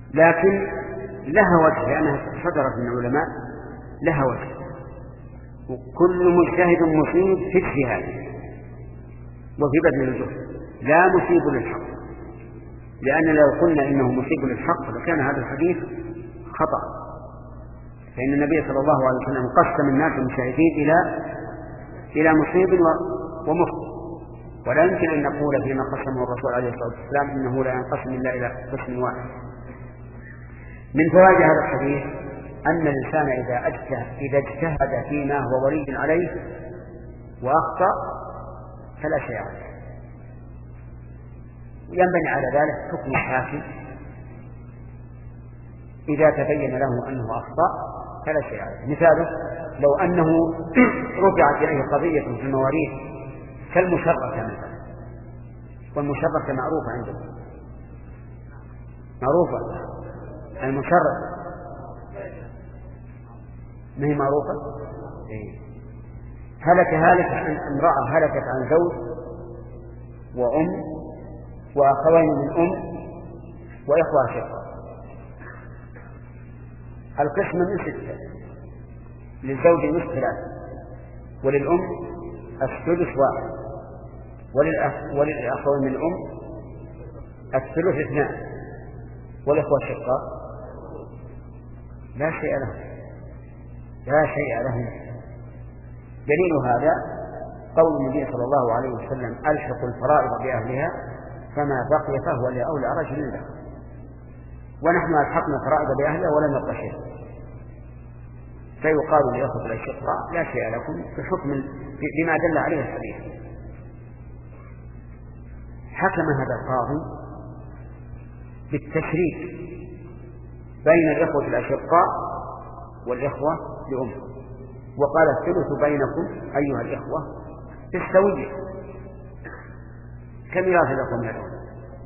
لكن لها وجه لأنها صدرت من العلماء، لها وجه. وكل مجتهد مصيب في اجتهاده وفي بذل الجهد، لا مصيب للحق، لأن لو قلنا إنه مصيب للحق لكان هذا الحديث خطأ، فإن النبي صلى الله عليه وسلم قسم الناس المجتهدين إلى إلى مصيب ومخطئ، ولا يمكن أن نقول فيما قسمه الرسول عليه الصلاة والسلام إنه لا ينقسم إلا إلى قسم واحد. من فوائد هذا الحديث أن الإنسان إذا اجتهد إذا اجتهد فيما هو ولي عليه وأخطأ فلا شيء عليه، ينبني على ذلك حكم الحاكم إذا تبين له أنه أخطأ فلا شيء عليه. مثاله لو أنه رفعت إليه قضية في المواريث كالمشركة مثلا، والمشركة معروفة عنده، معروفة المشركة ما هي معروفة. هلك هالك عن امرأة هلكت عن زوج وأم وأخوين من أم وإخوة شقة، القسم من ستة، للزوج نصف ثلاثة، وللأم السدس واحد، وللأخوين من الأم الثلث اثنان، والإخوة شقة لا شيء لهم، لا شيء لهم. دليل هذا قول النبي صلى الله عليه وسلم ألحقوا الفرائض بأهلها فما بقي فهو لأولى رجل له، ونحن ألحقنا الفرائض بأهلها ولم يبق شيء، فيقال لأخذ الأشقاء لا شيء لكم بحكم بما دل عليه الحديث. حكم هذا القاضي بالتشريك بين الإخوة الأشقاء والإخوة لأم، وقال الثلث بينكم أيها الإخوة بالسوية كميراث الأخوة من الأم.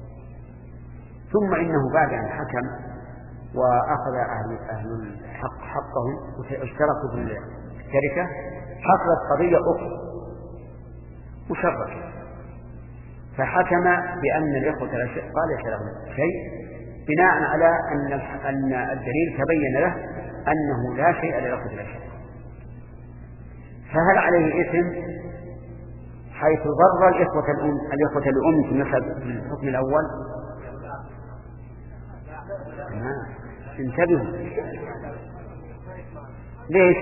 ثم إنه بعد أن حكم وأخذ أهل, أهل الحق حقهم واشتركوا في الشركة حصلت قضية أخرى مشركة، فحكم بأن الإخوة الأشقاء ليس لهم شيء بناء على أن أن الدليل تبين له أنه لا شيء للإخوة الأشقاء. فهل عليه إثم حيث ضر الإخوة الأم الإخوة الأم في الحكم الأول؟ آه. انتبهوا ليش؟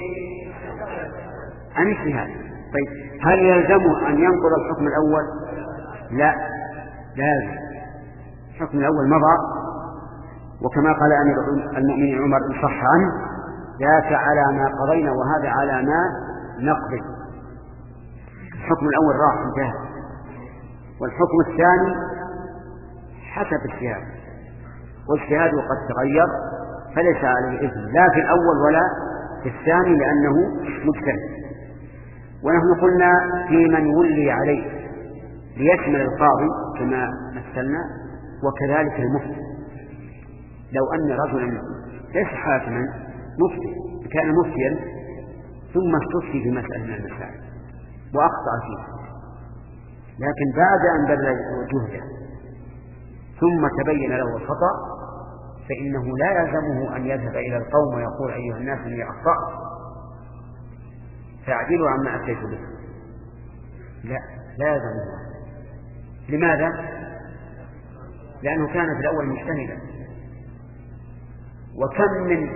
عن اجتهاد. طيب هل يلزمه أن ينقض الحكم الأول؟ لا، لازم. الحكم الأول مضى، وكما قال أمير المؤمنين عمر إن صح عنه ذاك على ما قضينا وهذا على ما نقضي. الحكم الأول راح انتهى، والحكم الثاني حسب اجتهاد، واجتهاده قد تغير فليس عليه إثم لا في الأول ولا في الثاني لأنه مجتهد. ونحن قلنا في من ولي عليه ليشمل القاضي كما مثلنا، وكذلك المفتي. لو أن رجلا ليس حاكما مفتي كان مفتيا ثم استفتي في مسألة من المسائل وأخطأ فيه، لكن بعد أن بذل جهده ثم تبين له الخطأ فإنه لا يلزمه أن يذهب إلى القوم ويقول أيها الناس إني أخطأت فاعدلوا عما أتيت به. لا، لا يلزمه. لماذا؟ لأنه كان في الأول مجتهدا. وكم من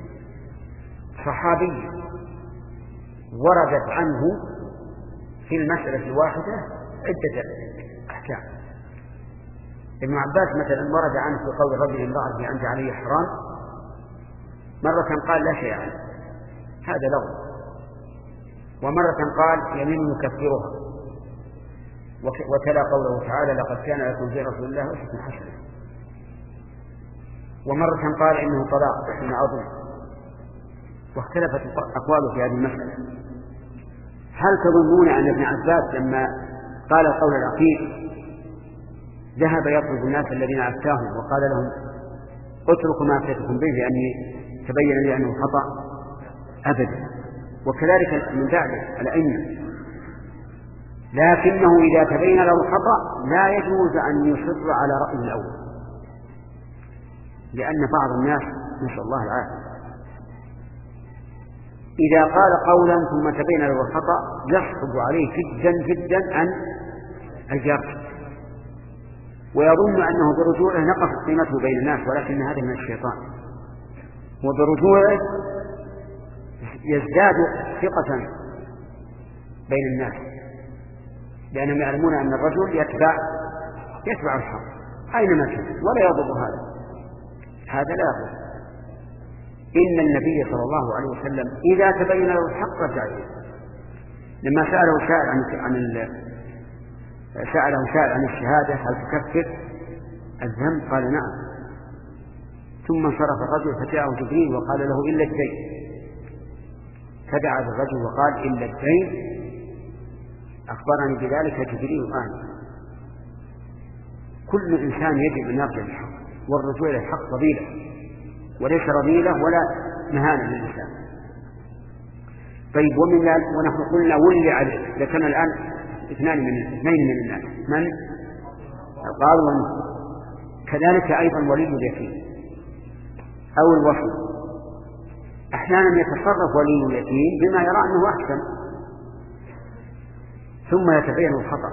صحابي وردت عنه في المسألة الواحدة عدة أحكام. ابن عباس مثلا ورد عنه في قول رجل امرأة أنت عليه حرام، مرة قال لا شيء عنه هذا لغو، ومرة قال يمين يكفرها، وتلا قوله تعالى لقد كان لكم في رسول الله أسوة حسنة، ومرة قال إنه طلاق من عظم، واختلفت أقواله في هذه المسألة. هل تظنون أن ابن عباس لما قال القول الأخير ذهب يطلب الناس الذين أفتاهم وقال لهم اتركوا ما أفتيتكم به لأني تبين لي أنه خطأ؟ أبدا. وكذلك من بعده الأئمة، لكنه إذا تبين له الخطأ لا يجوز أن يصر على رأيه الأول، لأن بعض الناس نسأل الله العافية إذا قال قولا ثم تبين له الخطأ يصعب عليه جدا جدا أن الجرح، ويظن أنه برجوعه نقص قيمته بين الناس، ولكن هذا من الشيطان، وبرجوعه يزداد ثقة بين الناس، لأنهم يعلمون أن الرجل يتبع يتبع الحق أينما كان ولا يضر هذا هذا لا يضر. إن النبي صلى الله عليه وسلم إذا تبين له الحق رجع إليه. لما سأله سائل عن عن سأله سائل عن الشهادة هل تكفر الذنب؟ قال نعم. ثم انصرف الرجل فجاءه جبريل وقال له إلا الدين، فدعا الرجل وقال إلا الدين أخبرني بذلك جبريل الآن. كل إنسان يجب أن يرجع للحق، والرجوع إلى الحق فضيلة وليس رذيلة ولا مهانة للإنسان. طيب ومن ونحن قلنا ولي عليه، لكن الآن اثنان من اثنين من الناس من قالوا كذلك أيضا ولي اليتيم أو الوصي. أحيانا يتصرف ولي اليتيم بما يرى أنه أحسن ثم يتبين الخطأ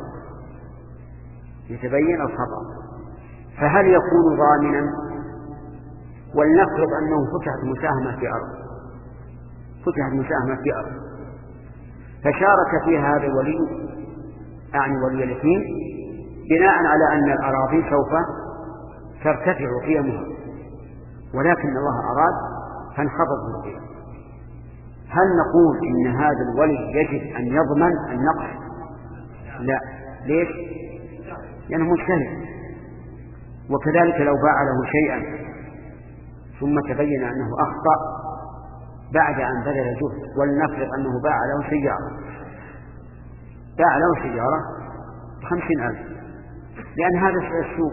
يتبين الخطأ فهل يكون ضامنا؟ ولنفرض أنه فتحت مساهمة في أرض فتحت مساهمة في أرض فشارك فيها هذا الولي أعني ولي اليتيم بناء على أن الأراضي سوف ترتفع قيمها، ولكن الله أراد فانخفض القيم. هل نقول إن هذا الولي يجب أن يضمن النقص؟ لا. ليش؟ لأنه مجتهد. وكذلك لو باع له شيئا ثم تبين أنه أخطأ بعد أن بذل جهد، ولنفرض أنه باع له سيارة باع له سيارة بخمسين ألف لأن هذا السوق،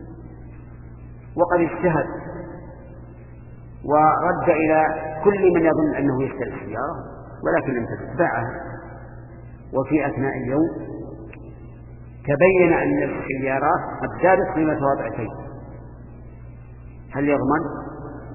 وقد اجتهد ورد إلى كل من يظن أنه يشتري السيارة ولكن لم تبع باعها، وفي أثناء اليوم تبين أن السيارات قد زادت قيمتها ضعفين، هل يضمن؟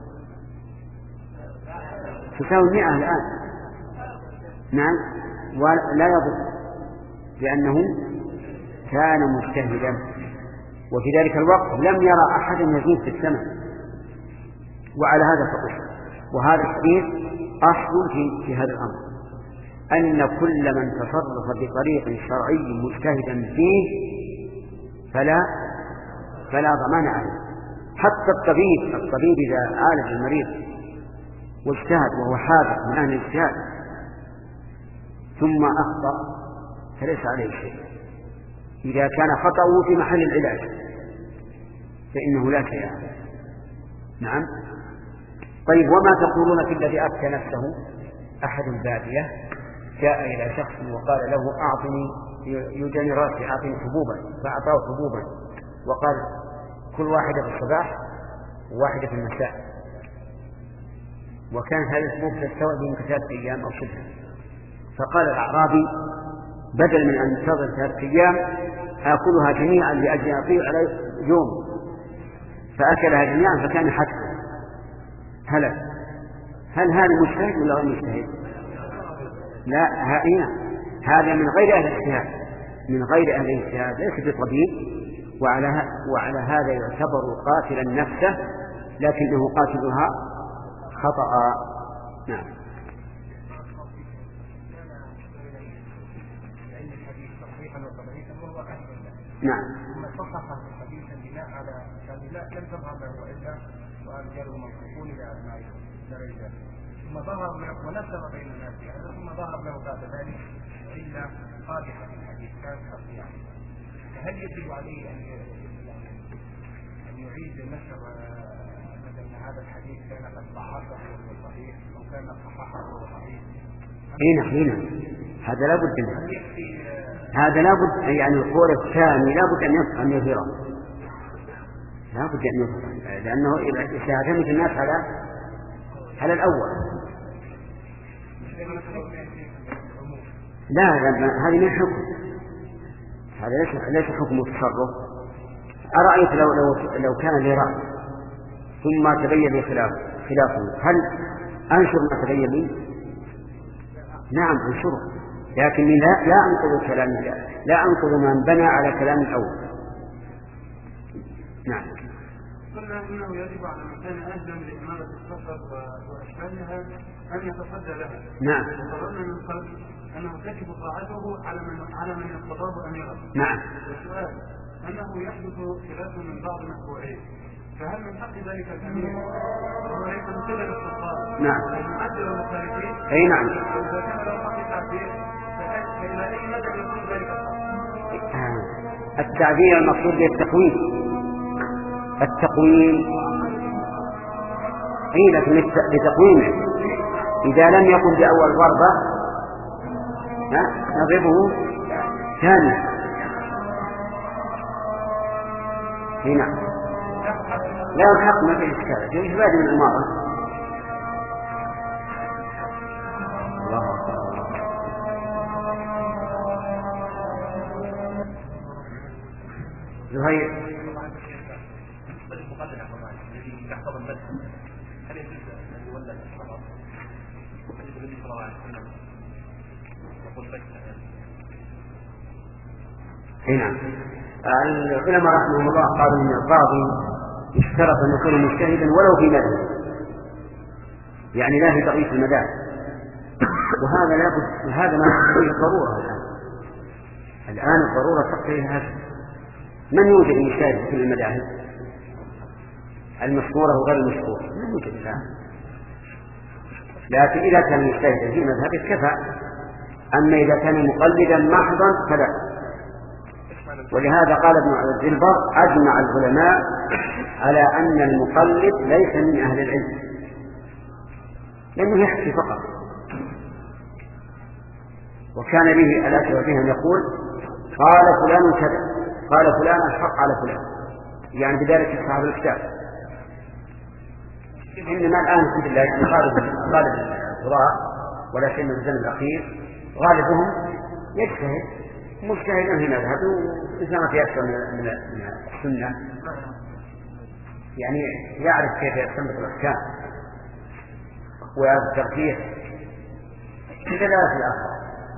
تساوي مئة الآن. نعم ولا يضمن لأنه كان مجتهدا، وفي ذلك الوقت لم يرى أحد يزيد في الثمن. وعلى هذا فقط. وهذا الحديث أصل في, في هذا الأمر، أن كل من تصرف بطريق شرعي مجتهدا فيه فلا فلا ضمان عليه. حتى الطبيب الطبيب إذا عالج المريض واجتهد وهو حاذق من أهل الاجتهاد ثم أخطأ فليس عليه شيء إذا كان خطأه في محل العلاج فإنه لا شيء عليه. نعم. طيب وما تقولون في الذي أفتى نفسه؟ أحد البادية جاء إلى شخص وقال له أعطني يوجني راسي أعطني حبوبا، فأعطاه حبوبا وقال كل واحدة في الصباح وواحدة في المساء، وكانت هذه الحبوب تستوعب من ثلاثة أيام أو شبه. فقال الأعرابي بدل من أن ننتظر ثلاثة أيام آكلها جميعا لأجل أطيع على يوم، فأكلها جميعا فكان حتى هل هل هذا مجتهد ولا غير مجتهد؟ لا، هذا من غير أهل الاجتهاد من غير أهل الاجتهاد ليس بطبيب، وعلى وعلى هذا يعتبر قاتلا نفسه لكنه قاتلها خطأ. نعم. نعم. ثم صحح الحديث بناء على يعني لا لم تظهر له الا ورجاله منصوبون الى ابناء درجات، ثم ظهر له ونشر بين الناس هذا، ثم ظهر له بعد ذلك الا قادحه الحديث كانت خطيئه، فهل يجب عليه ان ان يعيد نشر مثلا هذا الحديث كان قد ضعفه وهو صحيح او كان صححه وهو صحيح؟ هنا هنا هذا لا بد منه، هذا لا بد يعني القول الثاني لا بد أن يصح أن يظهره، لا بد أن يظهره لأنه إذا اعتمد الناس على على الأول. لا هذه من حكم، هذا ليس ليس حكم التصرف. أرأيت لو لو لو كان لي رأي ثم تبين لي خلافه خلافه هل أنشر ما تبين لي؟ نعم أنشره، لكني لا لا أنقض كلام لا أنقض من بنى على كلام الأول. نعم. قلنا إنه يجب على من كان أهلا لإمارة السفر وأشباهها أن يتصدى لها. نعم. وقررنا من قبل أنه تجب طاعته على من على من يقتضاه أميرا. نعم. والسؤال أنه يحدث خلاف من بعض متبوعيه، فهل من حق ذلك الأمير وهو ليس من قبل السلطان نعم أن يعدل المخالفين؟ أي نعم. وإذا كان له حق تعبير فإلى أي مدى يكون ذلك الحق؟ التعبير المقصود بالتقويم التقويم قيل بتقويمه إذا لم يكن بأول ضربة نضربه ثانيا. هنا لا الحق ما في إشكال في إثبات من الإمارة. الله زهير الذي يحفظ المدح هل يجوز أن يولد الصلاة؟ النبي صلى الله عليه وسلم يقول بشر. نعم. العلماء رحمهم الله قالوا ان القاضي يشترط ان يكون مجتهدا ولو في مذهب، يعني لا في تقييد المذاهب، وهذا لا بد هذا ما فيه الضروره الان. الان الضروره تقتضي هذا. من يوجد مجتهد في كل المذاهب المشهوره وغير المشهوره؟ من يوجد الان. لكن اذا كان مجتهدا في مذهبه كفى، اما اذا كان مقلدا محضا فلا. ولهذا قال ابن عبد البر أجمع العلماء على أن المقلد ليس من أهل العلم، لأنه يحكي فقط. وكان به الأشهر فيهم يقول قال فلان كذا، قال فلان الحق على فلان، يعني بذلك صاحب الكتاب. إنما الآن الحمد لله يعني غالب غالب القراء ولا شيء من الزمن الأخير غالبهم يجتهد مجتهدا في مذهبه وإنسان في أكثر من السنة، يعني يعرف كيف يستنبط الأحكام ويعرف التركيز كذا في الآخر.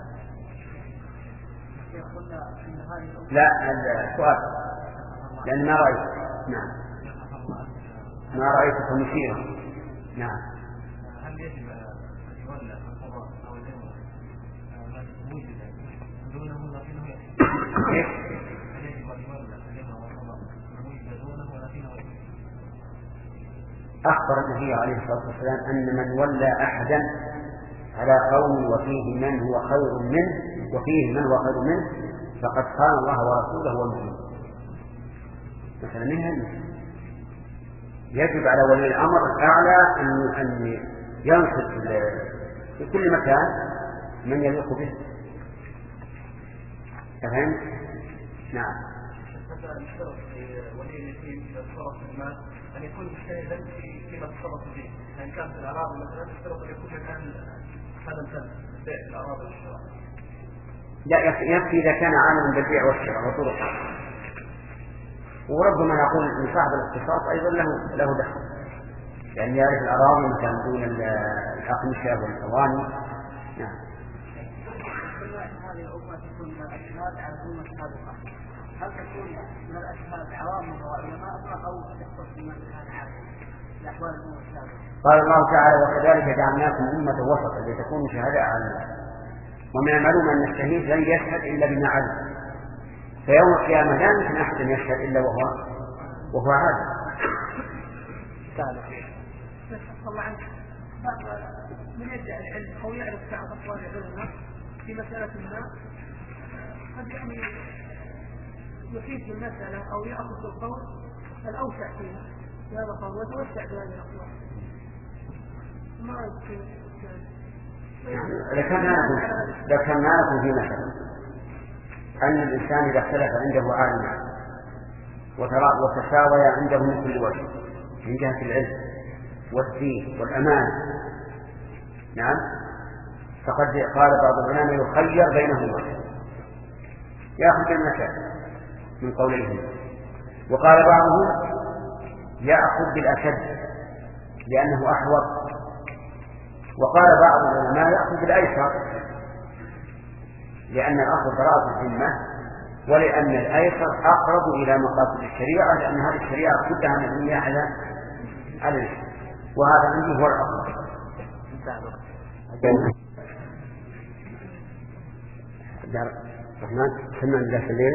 لا السؤال لأن ما رأيت. نعم ما رأيتك مشيرا. نعم. هل يجب أن يولى القضاء أو الأمر موجدا دونه لكنه كيف؟ هل يجب أن يولى الأمر والقضاء موجدا دونه ولكنه أخبر النبي عليه الصلاة والسلام أن من ولى أحدا على قوم وفيه من هو خير منه وفيه من هو خير منه فقد خان الله ورسوله والمؤمنين. مثلا منها يجب على ولي الأمر الأعلى أن أن ينصب في كل مكان من يليق به. فهمت؟ نعم. مثلا الشرط ولي اليتيم إذا تصرف في المال أن يكون مجتهدا في فيما تصرف فيه، يعني كان في الأعراض مثلا الشرط أن يكون الآن هذا الفن بيع الأعراض والشراء. لا يكفي إذا كان عالما بالبيع والشراء وطرقه. وربما نقول ان صاحب الاختصاص ايضا له له دخل، يعني يعرف الاراضي مثلا دون الاقمشه والاواني. نعم. هذه العقوبه تكون من الاشهاد على دون السابقه، هل تكون من الاشهاد عوام وعلماء او تختص بمن كان عالم الاحوال الامور السابقه؟ قال الله تعالى وكذلك جعلناكم امه وسطا لتكونوا شهداء على الناس ومن المعلوم ان الشهيد لن يشهد الا بما علم، فيوم القيامة لا يمكن أحد أن يشهد إلا وهو وهو عالم. تعالى. نسأل الله عنك. من يدعي العلم أو يعرف بعض أقوال العلماء في مسألة ما قد يعني يفيد بالمسألة أو يأخذ القول الأوسع فيها في هذا القول ويتوسع بهذه الأقوال. ما يمكن. ذكرنا ذكرنا لكم في مثل أن الإنسان إذا اختلف عنده عالم وتساوي عنده من كل وجه من جهة العلم والدين والأمان، نعم، فقد قال بعض العلماء يخير بينهما يأخذ المكان من قولهم، وقال بعضهم يأخذ بالأشد لأنه أحوط، وقال بعض العلماء يأخذ بالأيسر لأن الأخذ براءة الذمة، ولأن الأيسر أقرب إلى مقاصد الشريعة، لأن هذه الشريعة كلها مبنية على على الإسلام، وهذا عنده هو الأفضل. الرحمن سمع الله الليل.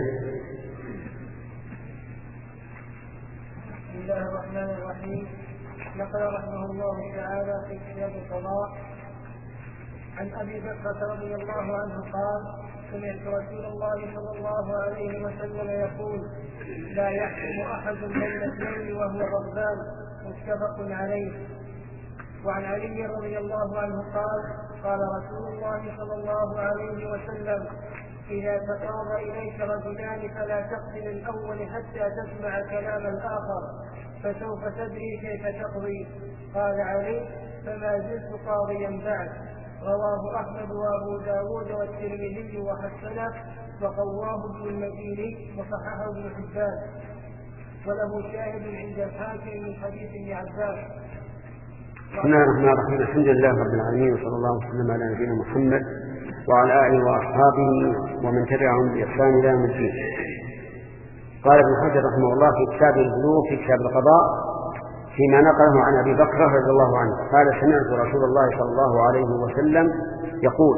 بسم الله الرحمن الرحيم. نقل رحمه الله تعالى في كتاب القضاء عن أبي بكر رضي الله عنه قال: سمعت رسول الله صلى الله عليه وسلم يقول: لا يحكم أحد بين اثنين وهو غضبان، متفق عليه. وعن علي رضي الله عنه قال: قال رسول الله صلى الله عليه وسلم: إذا تقرب إليك رجلان فلا تقبل الأول حتى تسمع كلام الآخر، فسوف تدري كيف تقضي. قال علي: فما زلت قاضيا بعد. رواه أحمد وأبو داود والترمذي وحسنه وقواه ابن المديني وصححه ابن حبان، وله شاهد عند الحاكم من حديث ابن عباس. بسم الله الرحمن الرحيم. الحمد لله رب العالمين، وصلى الله وسلم على نبينا محمد وعلى آله وأصحابه ومن تبعهم بإحسان إلى يوم الدين. قال ابن حجر رحمه الله في كتاب البلوغ في كتاب القضاء فيما نقله عن أبي بكر رضي الله عنه قال: سمعت رسول الله صلى الله عليه وسلم يقول: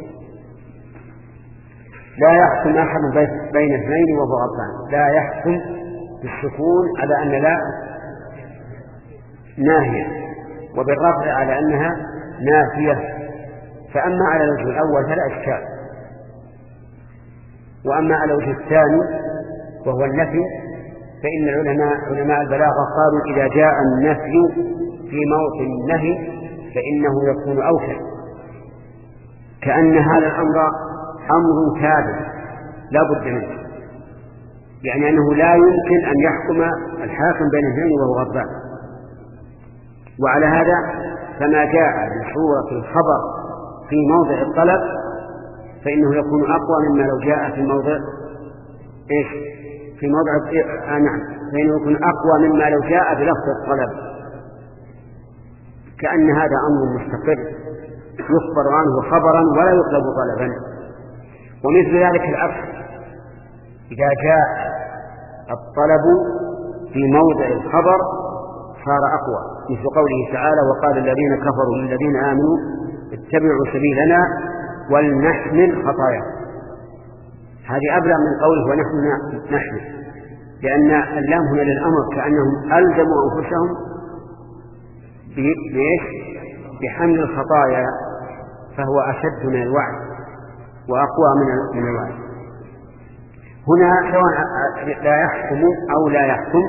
لا يحكم أحد بين اثنين وهو غضبان. لا يحكم بالسكون على أن لا ناهية، وبالرفع على أنها نافية. فأما على الوجه الأول فلا إشكال، وأما على الوجه الثاني وهو النفي فإن العلماء علماء البلاغة قالوا: إذا جاء النفي في موطن النهي فإنه يكون أوكل، كأن هذا الأمر أمر كاذب لا بد منه، يعني أنه لا يمكن أن يحكم الحاكم بين اثنين وهو غضبان. وعلى هذا فما جاء بصورة الخبر في موضع الطلب فإنه يكون أقوى مما لو جاء في موضع إيش في موضع آه نعم فإنه يكون أقوى مما لو جاء بلفظ الطلب، كأن هذا أمر مستقر يخبر عنه خبرا ولا يطلب طلبا. ومثل ذلك العكس، إذا جاء الطلب في موضع الخبر صار أقوى، مثل قوله تعالى: وقال الذين كفروا للذين آمنوا اتبعوا سبيلنا ولنحمل خطايا. هذه أبلغ من قوله ونحن نحمل، لأن اللام هنا للأمر، كأنهم ألزموا أنفسهم بحمل الخطايا، فهو أشد من الوعد وأقوى من الوعد. هنا سواء لا يحكم أو لا يحكم،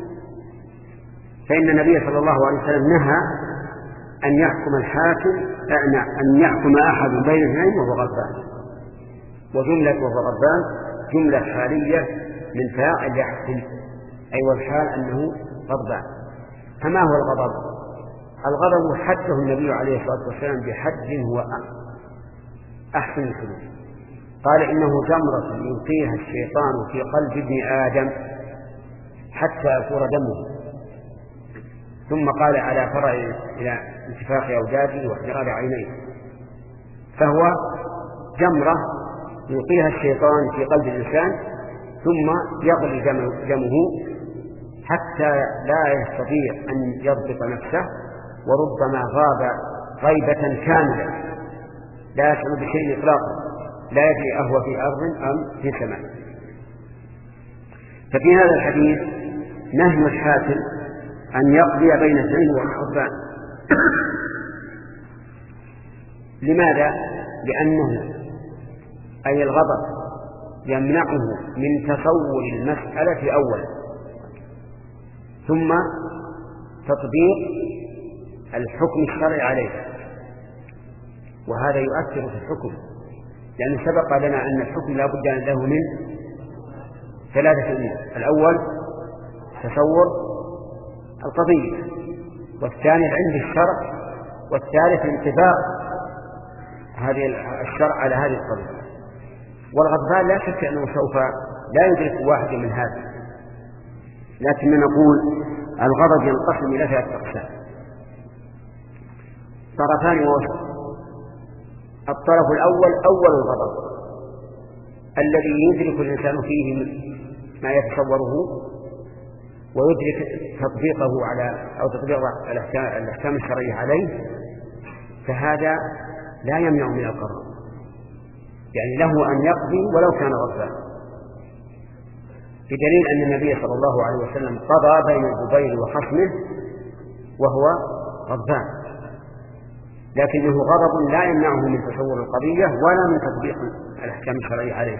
فإن النبي صلى الله عليه وسلم نهى أن يحكم الحاكم أن يحكم أحد بين اثنين وهو غضبان. وجملة وهو غضبان جملة حالية من فاعل يحكم، أي والحال أنه غضبان. فما هو الغضب؟ الغضب حده النبي عليه الصلاة والسلام بحد هو أحسن الحدود. قال: إنه جمرة يلقيها الشيطان في قلب ابن آدم حتى يفور دمه. ثم قال: على فرع إلى انتفاخ أوداجه واحترار عينيه. فهو جمرة يلقيها الشيطان في قلب الإنسان ثم يغلي دمه حتى لا يستطيع أن يضبط نفسه، وربما غاب غيبة كاملة لا يشعر بشيء إطلاقا، لا يدري أهو في أرض أم في سماء. ففي هذا الحديث نهي الحاكم أن يقضي بين اثنين وغضبان. لماذا؟ لأنه أي الغضب يمنعه من تصور المسألة أولا، ثم تطبيق الحكم الشرعي عليه، وهذا يؤثر في الحكم، لأن سبق لنا أن الحكم لا بد أن له من ثلاثة أمور: الأول تصور القضية، والثاني العلم بالشرع، والثالث انطباق هذه الشرع على هذه القضية. والغضبان لا شك أنه سوف لا يدرك واحد من هذا، لكن نقول الغضب ينقسم إلى ثلاثة أقسام: طرفان ووسط. الطرف الأول أول الغضب الذي يدرك الإنسان فيه ما يتصوره ويدرك تطبيقه على أو تطبيق الأحكام الشرعية عليه، فهذا لا يمنع من القضاء، يعني له أن يقضي ولو كان غضبان، بدليل أن النبي صلى الله عليه وسلم قضى بين الزبير وخصمه وهو غضبان، لكنه غضب لا يمنعه من تصور القضية ولا من تطبيق الأحكام الشرعية عليه.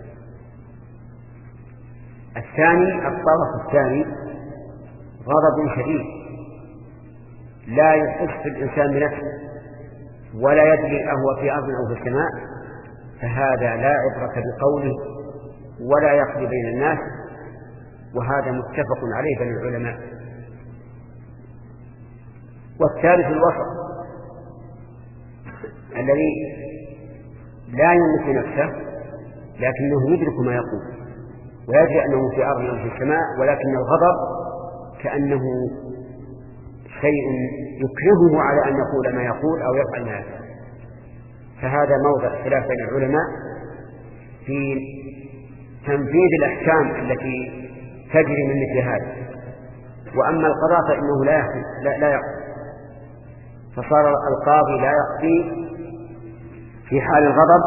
الثاني الطرف الثاني غضب شديد لا يحس الإنسان بنفسه ولا يدري أهو في أرض أو في السماء، فهذا لا عبرة بقوله ولا يقضي بين الناس، وهذا متفق عليه بين العلماء. والثالث الوسط الذي لا يملك نفسه لكنه يدرك ما يقول ويدري أنه في أرض أو في السماء، ولكن الغضب كأنه شيء يكرهه على أن يقول ما يقول أو يفعل ما يفعل. فهذا موضع خلاف بين العلماء في تنفيذ الأحكام التي تجري من مثل هذا. وأما القضاء فإنه لا يقضي لا, لا يقضي فصار القاضي لا يقضي في حال الغضب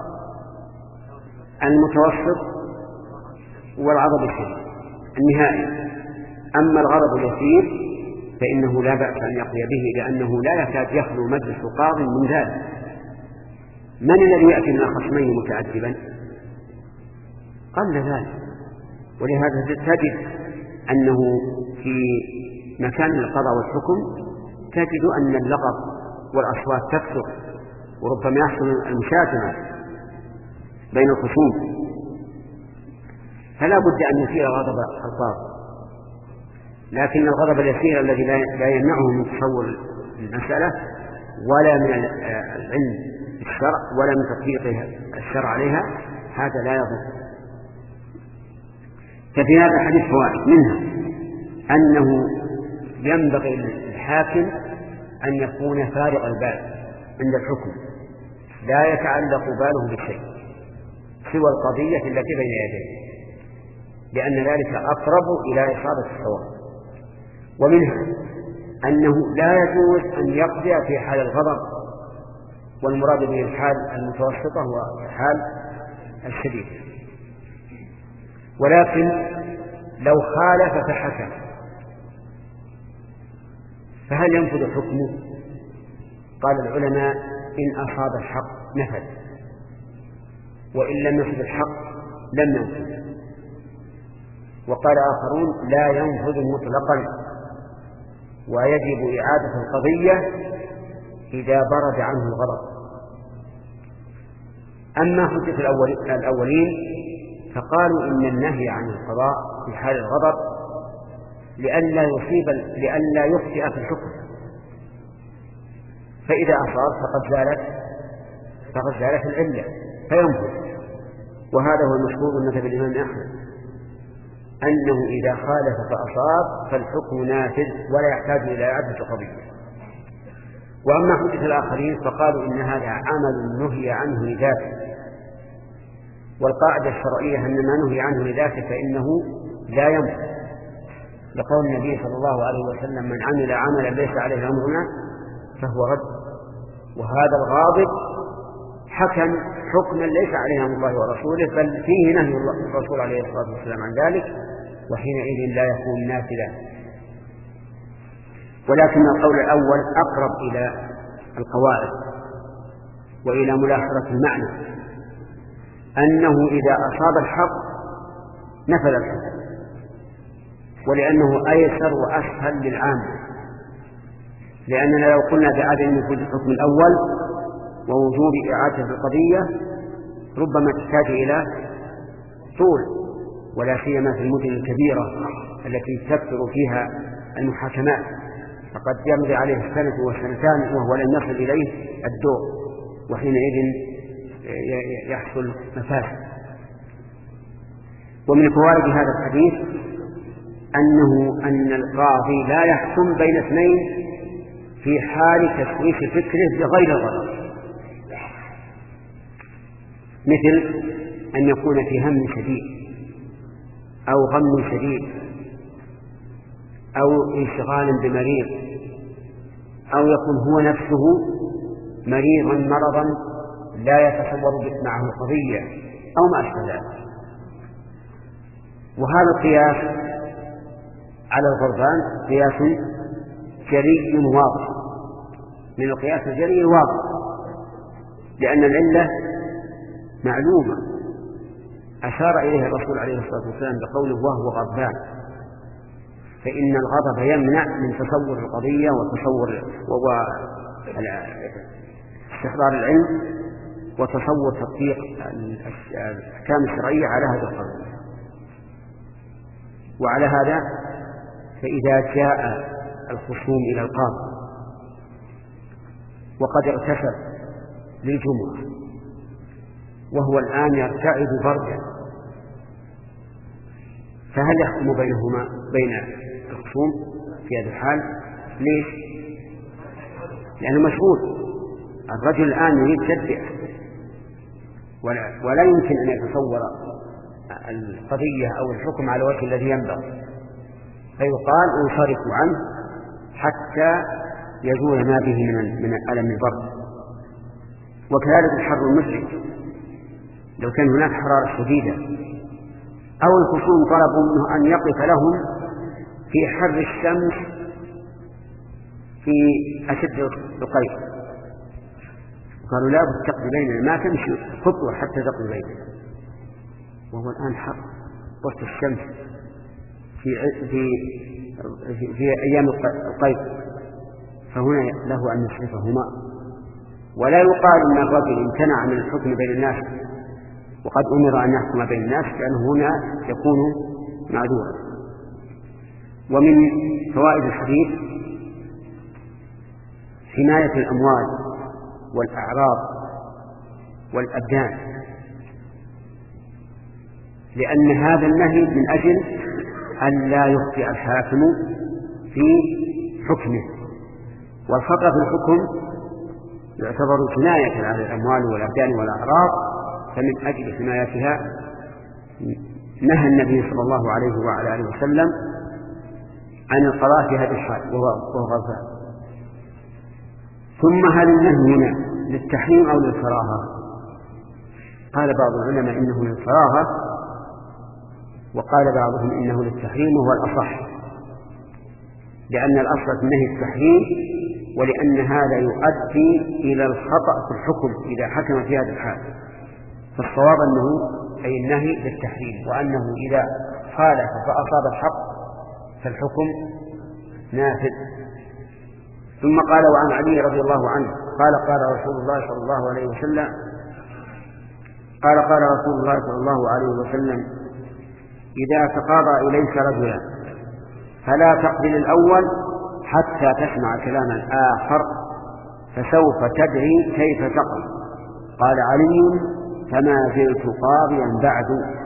المتوسط والغضب الشديد النهائي. أما الغضب اليسير فإنه لا بأس أن يقضي به، لأنه لا يكاد يخلو مجلس قاض من ذلك. من الذي يأتي من الخصمين متعذبا؟ قل ذلك. ولهذا تجد أنه في مكان القضاء والحكم تجد أن اللغط والأصوات تكثر، وربما يحصل المشاجرة بين الخصوم، فلا بد أن يثير غضب القاضي. لكن الغضب اليسير الذي لا يمنعه من تصور المسألة ولا من العلم بالشرع ولا من تطبيق الشرع عليها، هذا لا يضر. ففي هذا الحديث فوائد، منها أنه ينبغي للحاكم أن يكون فارغ البال عند الحكم، لا يتعلق باله بشيء سوى القضية التي بين يديه، لأن ذلك أقرب إلى إصابة الصواب. ومنها أنه لا يجوز أن يقضي في حال الغضب، والمراد به الحال المتوسطة والحال الشديد. ولكن لو خالف فحكم فهل ينفذ حكمه؟ قال العلماء إن أصاب الحق نفذ، وإن لم يصب الحق لم ينفذ. وقال آخرون لا ينفذ مطلقا، ويجب إعادة القضية إذا برد عنه الغضب. أما حجة الأولين فقالوا إن النهي عن القضاء في حال الغضب لئلا يصيب لئلا يخطئ في الحكم، فإذا أصاب فقد زالت فقد زالت العلة فينفذ. وهذا هو المشهور من مذهب الإمام أحمد، أنه إذا خالف فأصاب فالحكم نافذ ولا يحتاج إلى إعادة القضية. وأما حجة الآخرين فقالوا إن هذا عمل نهي عنه لذاته، والقاعدة الشرعية أن ما نهي عنه لذاته فإنه لا ينفذ، لقول النبي صلى الله عليه وسلم من عمل عملا ليس عليه أمرنا فهو رد. وهذا الغاضب حكم حكما ليس عليه أمر الله ورسوله، بل فيه نهي الرسول عليه الصلاة والسلام عن ذلك، وحينئذ لا يكون نافذا. ولكن القول الأول أقرب إلى القواعد وإلى ملاحظة المعنى، أنه إذا أصاب الحق نفذ الحكم، ولأنه أيسر وأسهل للعام. لأننا لو قلنا بعدم وجود الحكم الأول ووجوب إعادة القضية ربما تحتاج إلى طول، ولا سيما في المدن الكبيرة التي تكثر فيها المحاكمات، فقد يمضي عليه السنة والسنتان وهو لم يصل إليه الدور، وحينئذ يحصل مفاسد. ومن فوائد هذا الحديث أنه أن القاضي لا يحكم بين اثنين في حال تشويش فكره بغير الغضب، مثل أن يكون في هم شديد أو غم شديد أو انشغال بمريض، أو يكون هو نفسه مريضا مرضا لا يتصور معه قضية أو ما أشبه ذلك. وهذا القياس على الغضبان قياس جري واضح، من القياس الجري الواضح، لأن العلة معلومة أشار إليها الرسول عليه الصلاة والسلام بقوله وهو غضبان، فإن الغضب يمنع من تصور القضية وتصور واستحضار العلم وتصور تطبيق الأحكام الشرعية على هذا القضية. وعلى هذا فإذا جاء الخصوم إلى القاضي وقد اغتسل للجمعة وهو الآن يرتعد بردا، فهل يحكم بينهما بين الخصوم في هذا الحال؟ ليش؟ لأنه مشغول. الرجل الآن يريد تدبئة ولا, ولا يمكن أن يتصور القضية أو الحكم على وجه الذي ينبغي، فيقال انصرف عنه حتى يزول ما به من من ألم البرد. وكذلك الحر المزعج، لو كان هناك حرارة شديدة أو الخصوم طلبوا منه أن يقف لهم في حر الشمس في أشد القيد، قالوا لا بد تقضي بيننا، ما تمشي خطوة حتى تقضي بيننا، وهو الآن حر وسط الشمس في في في, في أيام القيد، فهنا له أن يصرفهما. ولا يقال أن الرجل امتنع من الحكم بين الناس وقد أمر أن يحكم بين الناس، لأنه هنا يكون معذورا. ومن فوائد الحديث حماية الأموال والأعراض والأبدان، لأن هذا النهي من أجل أن لا يخطئ الحاكم في حكمه، والخطأ في الحكم يعتبر جناية على الأموال والأبدان والأعراض، فمن أجل حمايتها نهى النبي صلى الله عليه وعلى آله وسلم عن القضاء في هذه الحال وهو غضبان. ثم هل النهي هنا للتحريم أو للكراهة؟ قال بعض العلماء إنه للكراهة، وقال بعضهم إنه للتحريم وهو الأصح، لأن الأصل في النهي التحريم، ولأن هذا يؤدي إلى الخطأ في الحكم إذا حكم في هذا الحال. فالصواب أنه أي النهي للتحريم، وأنه إذا خالف فأصاب الحق فالحكم نافذ. ثم قال وعن علي رضي الله عنه قال قال رسول الله صلى الله عليه وسلم قال قال رسول الله صلى الله عليه وسلم إذا تقاضى إليك رجلا فلا تقبل الأول حتى تسمع كلام الآخر فسوف تدري كيف تقضي. قال علي فما زلت قاضيا بعد.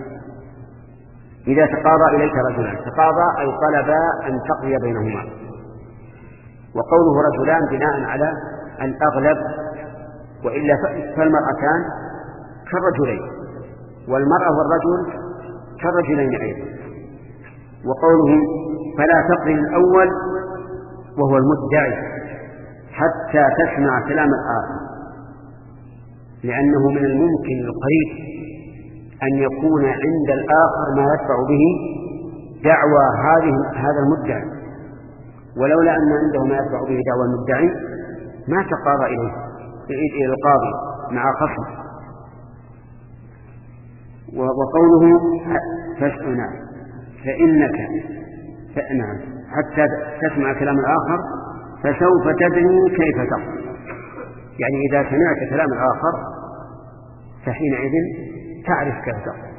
إذا تقاضى إليك رجلان، تقاضى أي طلب أن تقضي بينهما، وقوله رجلان بناء على الأغلب، وإلا فالمرأتان كالرجلين والمرأة والرجل كالرجلين أيضا. وقوله فلا تقضي الأول وهو المدعي حتى تسمع كلام الآخر، لأنه من الممكن القريب أن يكون عند الآخر ما يدفع به دعوى هذه هذا المدعي، ولولا أن عنده ما يدفع به دعوى المدعي ما تقاضى إليه إلى القاضي مع خصم. وقوله فاسمع فإنك فنعم حتى تسمع كلام الآخر فسوف تدري كيف تقضي، يعني إذا سمعت كلام الآخر فحينئذ تعرف كيف تقضي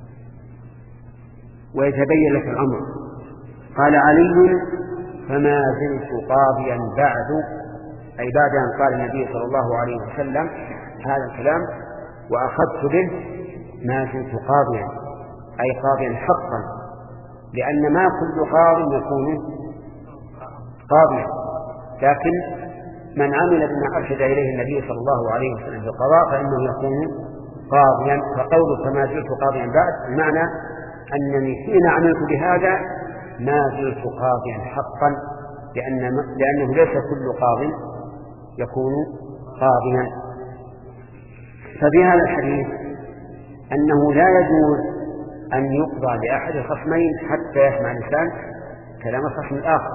ويتبين لك الأمر. قال علي فما زلت قاضيا بعد، أي بعد أن قال النبي صلى الله عليه وسلم هذا الكلام وأخذت به ما زلت قاضيا، أي قاضيا حقا لأن ما كل قاض يكون قاضيا، لكن من عمل بما أرشد إليه النبي صلى الله عليه وسلم في القضاء فإنه يكون قاضيا. فقوله فما زلت قاضيا بعد، المعنى أنني حين عملت بهذا ما زلت قاضيا حقا، لأن لأنه ليس كل قاض يكون قاضيا. ففي هذا الحديث أنه لا يجوز أن يقضى لأحد الخصمين حتى يسمع الإنسان كلام الخصم الآخر.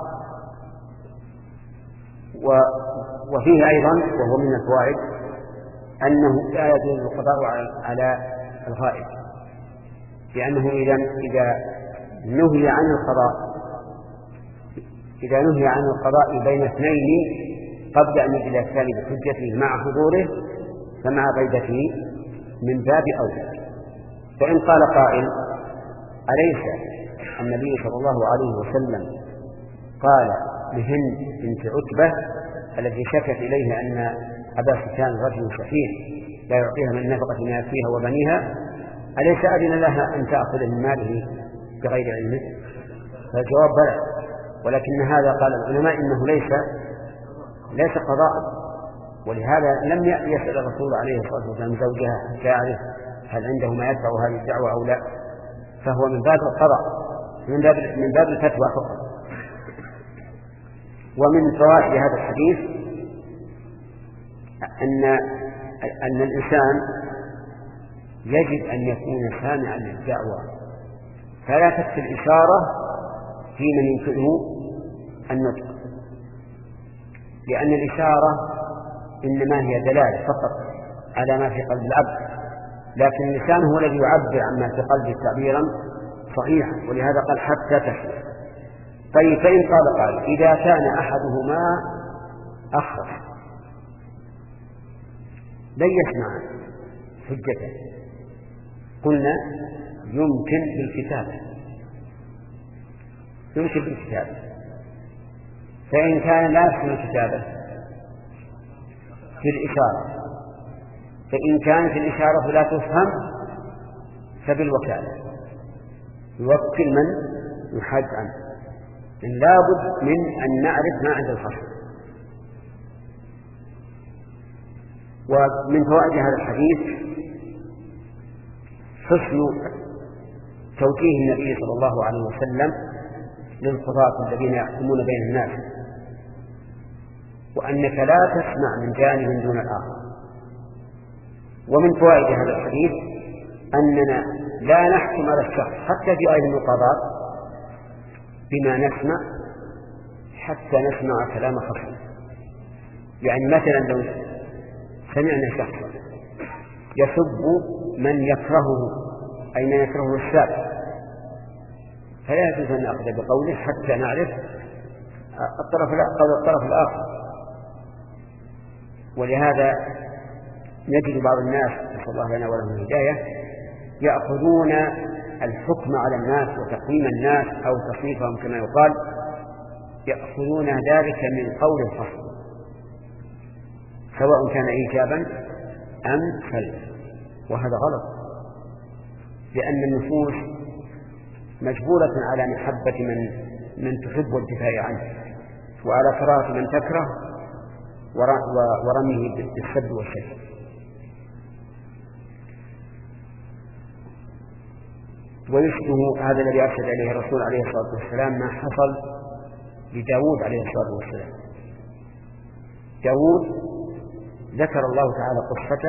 وفيه أيضا وهو من الفوائد أنه لا يجوز القضاء على الغائب، لأنه إذا إذا نهي عن القضاء إذا نهي عن القضاء بين اثنين قبل أن يجلى الثاني بحجته مع حضوره فمع غيبته من باب أولى. فإن قال قائل أليس النبي صلى الله عليه وسلم قال لهند بنت عتبة التي شكت إليه أن أبا سفيان رجل شحيح لا يعطيها من نفقة ما يكفيها وبنيها، أليس أذن لها أن تأخذ من ماله بغير علمه؟ فالجواب بلى، ولكن هذا قال العلماء إنه ليس ليس قضاء، ولهذا لم يسأل الرسول عليه الصلاة والسلام زوجها حتى يعرف هل عنده ما يدفع هذه الدعوة أو لا، فهو من باب القضاء من باب من باب الفتوى فقط. ومن فوائد هذا الحديث أن أن الإنسان يجب أن يكون سامعا للدعوة، فلا تكفي الإشارة في من يمكنه النطق، لأن الإشارة إنما هي دلالة فقط على ما في قلب العبد، لكن اللسان هو الذي يعبر عما في قلبه تعبيرا صحيحا، ولهذا قال حتى تسمع. طيب فإن قال قال إذا كان أحدهما أخرس لن يسمع حجته، قلنا يمكن بالكتابة يمكن بالكتابة فإن كان لا يحسن الكتابة في الإشارة، فإن كانت الإشارة لا تفهم فبالوكالة يوكل من يحاج عنه. لا بد من أن نعرف ما عند الخصم. ومن فوائد هذا الحديث حسن توجيه النبي صلى الله عليه وسلم للقضاة الذين يحكمون بين الناس، وأنك لا تسمع من جانب دون الآخر. ومن فوائد هذا الحديث أننا لا نحكم على الشخص حتى في أيضا القضاء بما نسمع حتى نسمع كلام خصمه. يعني مثلا لو سمعنا شخصا يسب من يكرهه أي من يكرهه الساب، فلا يجوز أن نأخذ بقوله حتى نعرف الطرف الطرف الآخر. ولهذا نجد بعض الناس نسأل الله لنا ولهم الهداية يأخذون الحكم على الناس وتقويم الناس أو تصنيفهم كما يقال، يأخذون ذلك من قول الخصم سواء كان إيجابا أم سلبا، وهذا غلط، لأن النفوس مجبولة على محبة من من تحب والدفاع عنه، وعلى كراهة من تكره ورميه بالسب والشتم. ويشبه هذا الذي أرشد إليه الرسول عليه الصلاة والسلام ما حصل لداود عليه الصلاة والسلام. داود ذكر الله تعالى قصته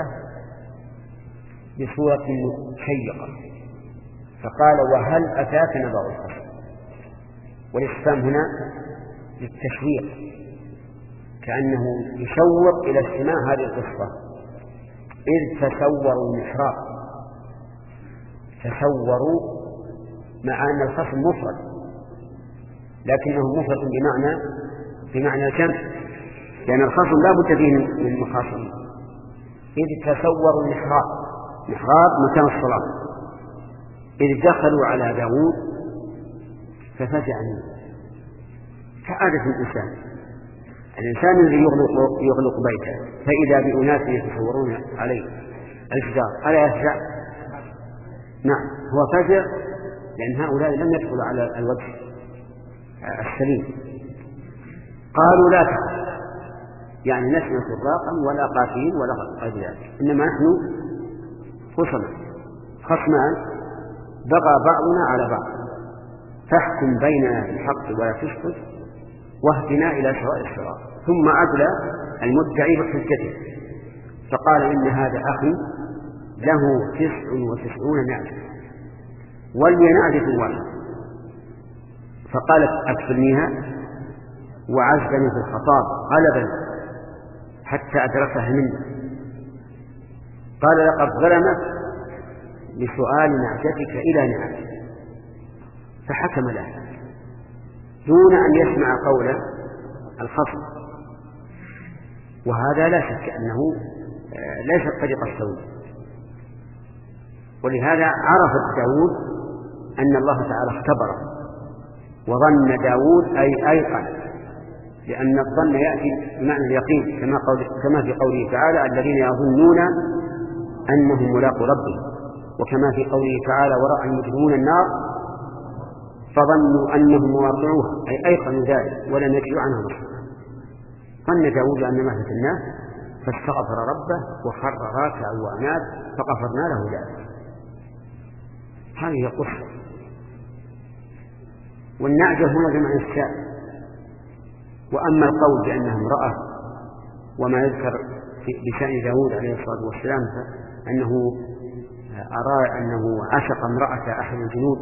بصورة شيقة فقال وهل أتاك نبأ الخصم، والاستفهام هنا للتشويق كأنه يشوق إلى استماع هذه القصة. إذ تسوروا المحراب، تسوروا مع أن الخصم مفرد لكنه مفرد بمعنى بمعنى الجمع، لأن الخصم لا بد فيه من مخاصم. إذ تسوروا المحراب، محراب مكان الصلاة، إذ دخلوا على داود ففزع منه كعادة الإنسان. الإنسان الذي يغلق, يغلق بيته فإذا بأناس يتصورون عليه الفزاع ألا يفزع؟ نعم، هو فزع لأن هؤلاء لم يدخلوا على الوجه السليم. قالوا لا تخف، يعني نحن سراقا ولا قاتلين ولا غير ذلك، إنما نحن خصما خصمان بغى بعضنا على بعض، فاحكم بيننا بالحق ولا تسكت واهدنا إلى سواء الصراط. ثم أدلى المدعي بحجته فقال إن هذا أخي له تسع وتسعون نعجة ولي نعجة واحدة، فقالت أكفلنيها وعزني في الخطاب غلبا حتى أدركها منه. قال لقد ظلمت لسؤال نعجتك إلى نعجة، فحكم له دون أن يسمع قول الخصم، وهذا لا شك أنه ليس الطريق السوي. ولهذا عرف داود أن الله تعالى اختبره، وظن داود أي أيقن، لأن الظن يأتي بمعنى اليقين كما, قول كما في قوله تعالى الذين يظنون أنهم ملاقوا ربهم، وكما في قوله تعالى ورأى المجرمون النار فظنوا أنهم مواقعوها، أي أيقنوا ذلك ولم يجدوا عنها مصيرا. ظن داود أن ما في الناس فاستغفر ربه وخر راكعا وأناب فغفرنا له ذلك. هذه قصة. والنعجة هنا جمع الشاء. وأما القول بأنها امرأة وما يذكر بشأن داود عليه الصلاة والسلام أنه أرى أنه عشق امرأة أحد الجنود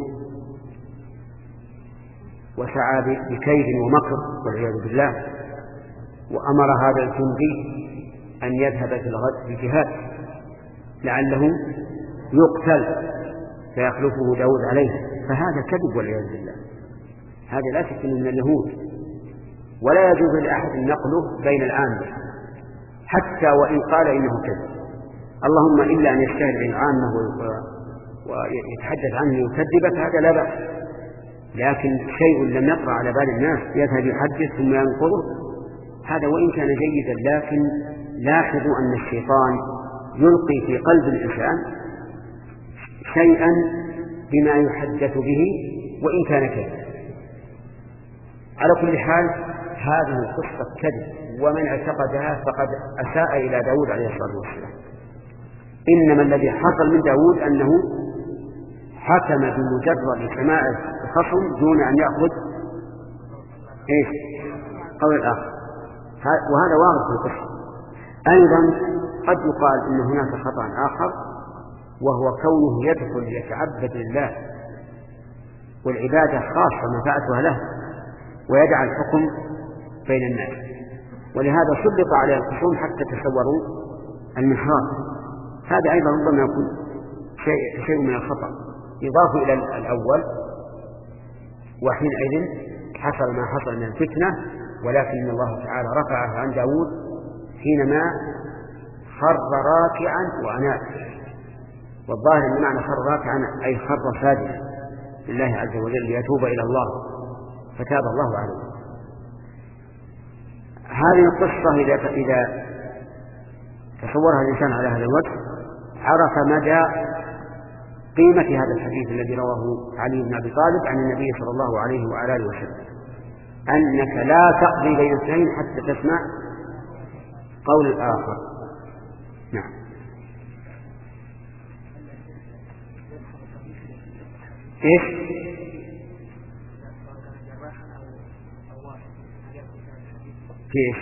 وسعى بكيد ومكر والعياذ بالله، وأمر هذا الجندي أن يذهب في الغد بجهاد لعله يقتل فيخلفه داود عليه، فهذا كذب والعياذ بالله. هذا لا شك من اليهود، ولا يجوز لأحد نقله بين العامة حتى وإن قال إنه كذب، اللهم إلا أن يجتهد بين العامة ويتحدث عنه ويكذبك، هذا لا بأس. لكن شيء لم يطرأ على بال الناس يذهب يحدث ثم ينقضه، هذا وإن كان جيدا، لكن لاحظوا أن الشيطان يلقي في قلب الإنسان شيئا بما يحدث به وإن كان كذب. على كل حال هذه قصة كذب، ومن اعتقدها فقد أساء إلى داود عليه الصلاة والسلام. إنما الذي حصل من داود أنه حكم بمجرد سماع الخصم دون أن يأخذ إيش قول الآخر، وهذا واضح في القصة. أيضا قد يقال إن هناك خطأ آخر، وهو كونه يدخل يتعبد لله والعبادة خاصة منفعتها له ويدع الحكم بين الناس، ولهذا سلط عليه الخصوم حتى تصوروا المحراب. هذا أيضا ربما يكون شيء, شيء من الخطأ يضاف إلى الأول، وحينئذ حصل ما حصل من الفتنة، ولكن الله تعالى رفعه عن داود حينما خر راكعا وأناب. والظاهر أن معنى خر راكعا أي خر ساجدا لله عز وجل ليتوب إلى الله، فتاب الله عليه. هذه القصة إذا, إذا تصورها الإنسان على هذا الوجه عرف مدى قيمة هذا الحديث الذي رواه علي بن أبي طالب عن النبي صلى الله عليه وعلى آله وسلم، أنك لا تقضي بين اثنين حتى تسمع قول الآخر. نعم. إيش؟ كيف؟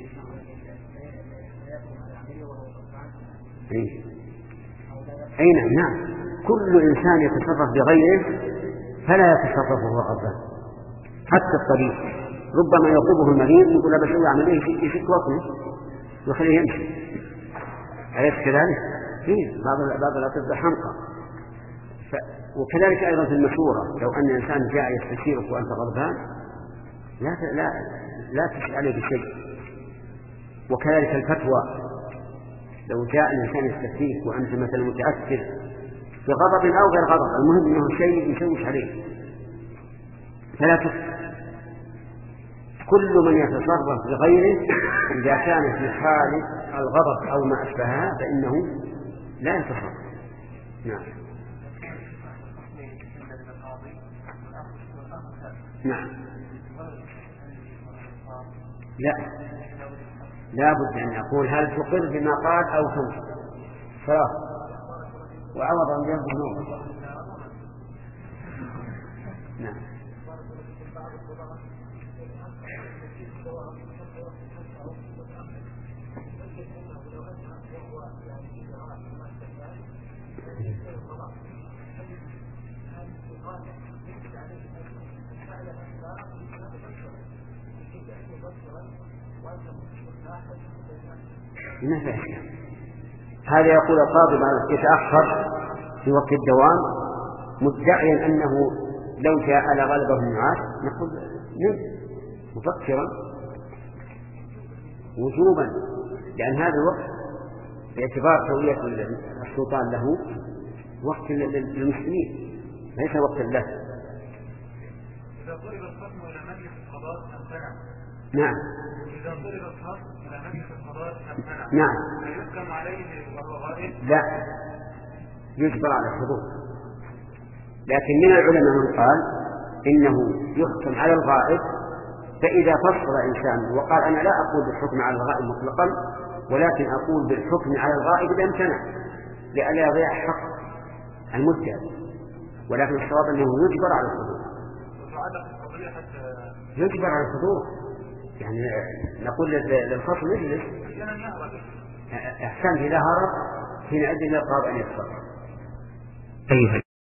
أي نعم نعم، كل إنسان يتصرف بغيره فلا يتصرف وهو غضبان. حتى الطبيب ربما يطلبه المريض يقول له بسوي عملية يشك وطنه ويخليه يمشي، أليس كذلك؟ فيه بعض بعض الأطباء حمقى. ف... وكذلك أيضا في المشورة، لو أن إنسان جاء يستشيرك وأنت غضبان لا لا لا تشك عليه بشيء. وكذلك الفتوى، لو جاء الإنسان يستفتيك وأنت مثلا متأثر بغضب أو غير غضب، المهم أنه شيء يشوش عليه فلا تفتي. كل من يتصرف بغيره إذا كان في حال الغضب أو ما أشبهها فإنه لا يتصرف. نعم. نعم. لا لا بد أن يقول هل تقر بما قال أو تنكر خلاص وعوض عن جنب النور. نعم. ما في أشياء. هذا يقول القاضي يتأخر في وقت الدوام مدعيا أنه لو جاء لغلبه النعاس نقول نعم مفكرا وجوبا، لأن هذا الوقت باعتبار سوية السلطان له وقت للمسلمين ليس وقت له. إذا طلب الحكم إلى مجلس القضاء امتنع. نعم. إذا طلب الحكم إلى مجلس القضاء امتنع. نعم. فيحكم عليه وهو غائب؟ لا يجبر على الحضور، لكن من العلماء من قال إنه يحكم على الغائب، فإذا فصل إنسان وقال أنا لا أقول بالحكم على الغائب مطلقا ولكن أقول بالحكم على الغائب إذا امتنع لئلا يضيع حق المدعي، ولكن الصواب أنه يجبر على الحضور. يجبر على الحضور يعني نقول للخصم اجلس أحسن إذا هرب حينئذ يقرب أن يتصرف.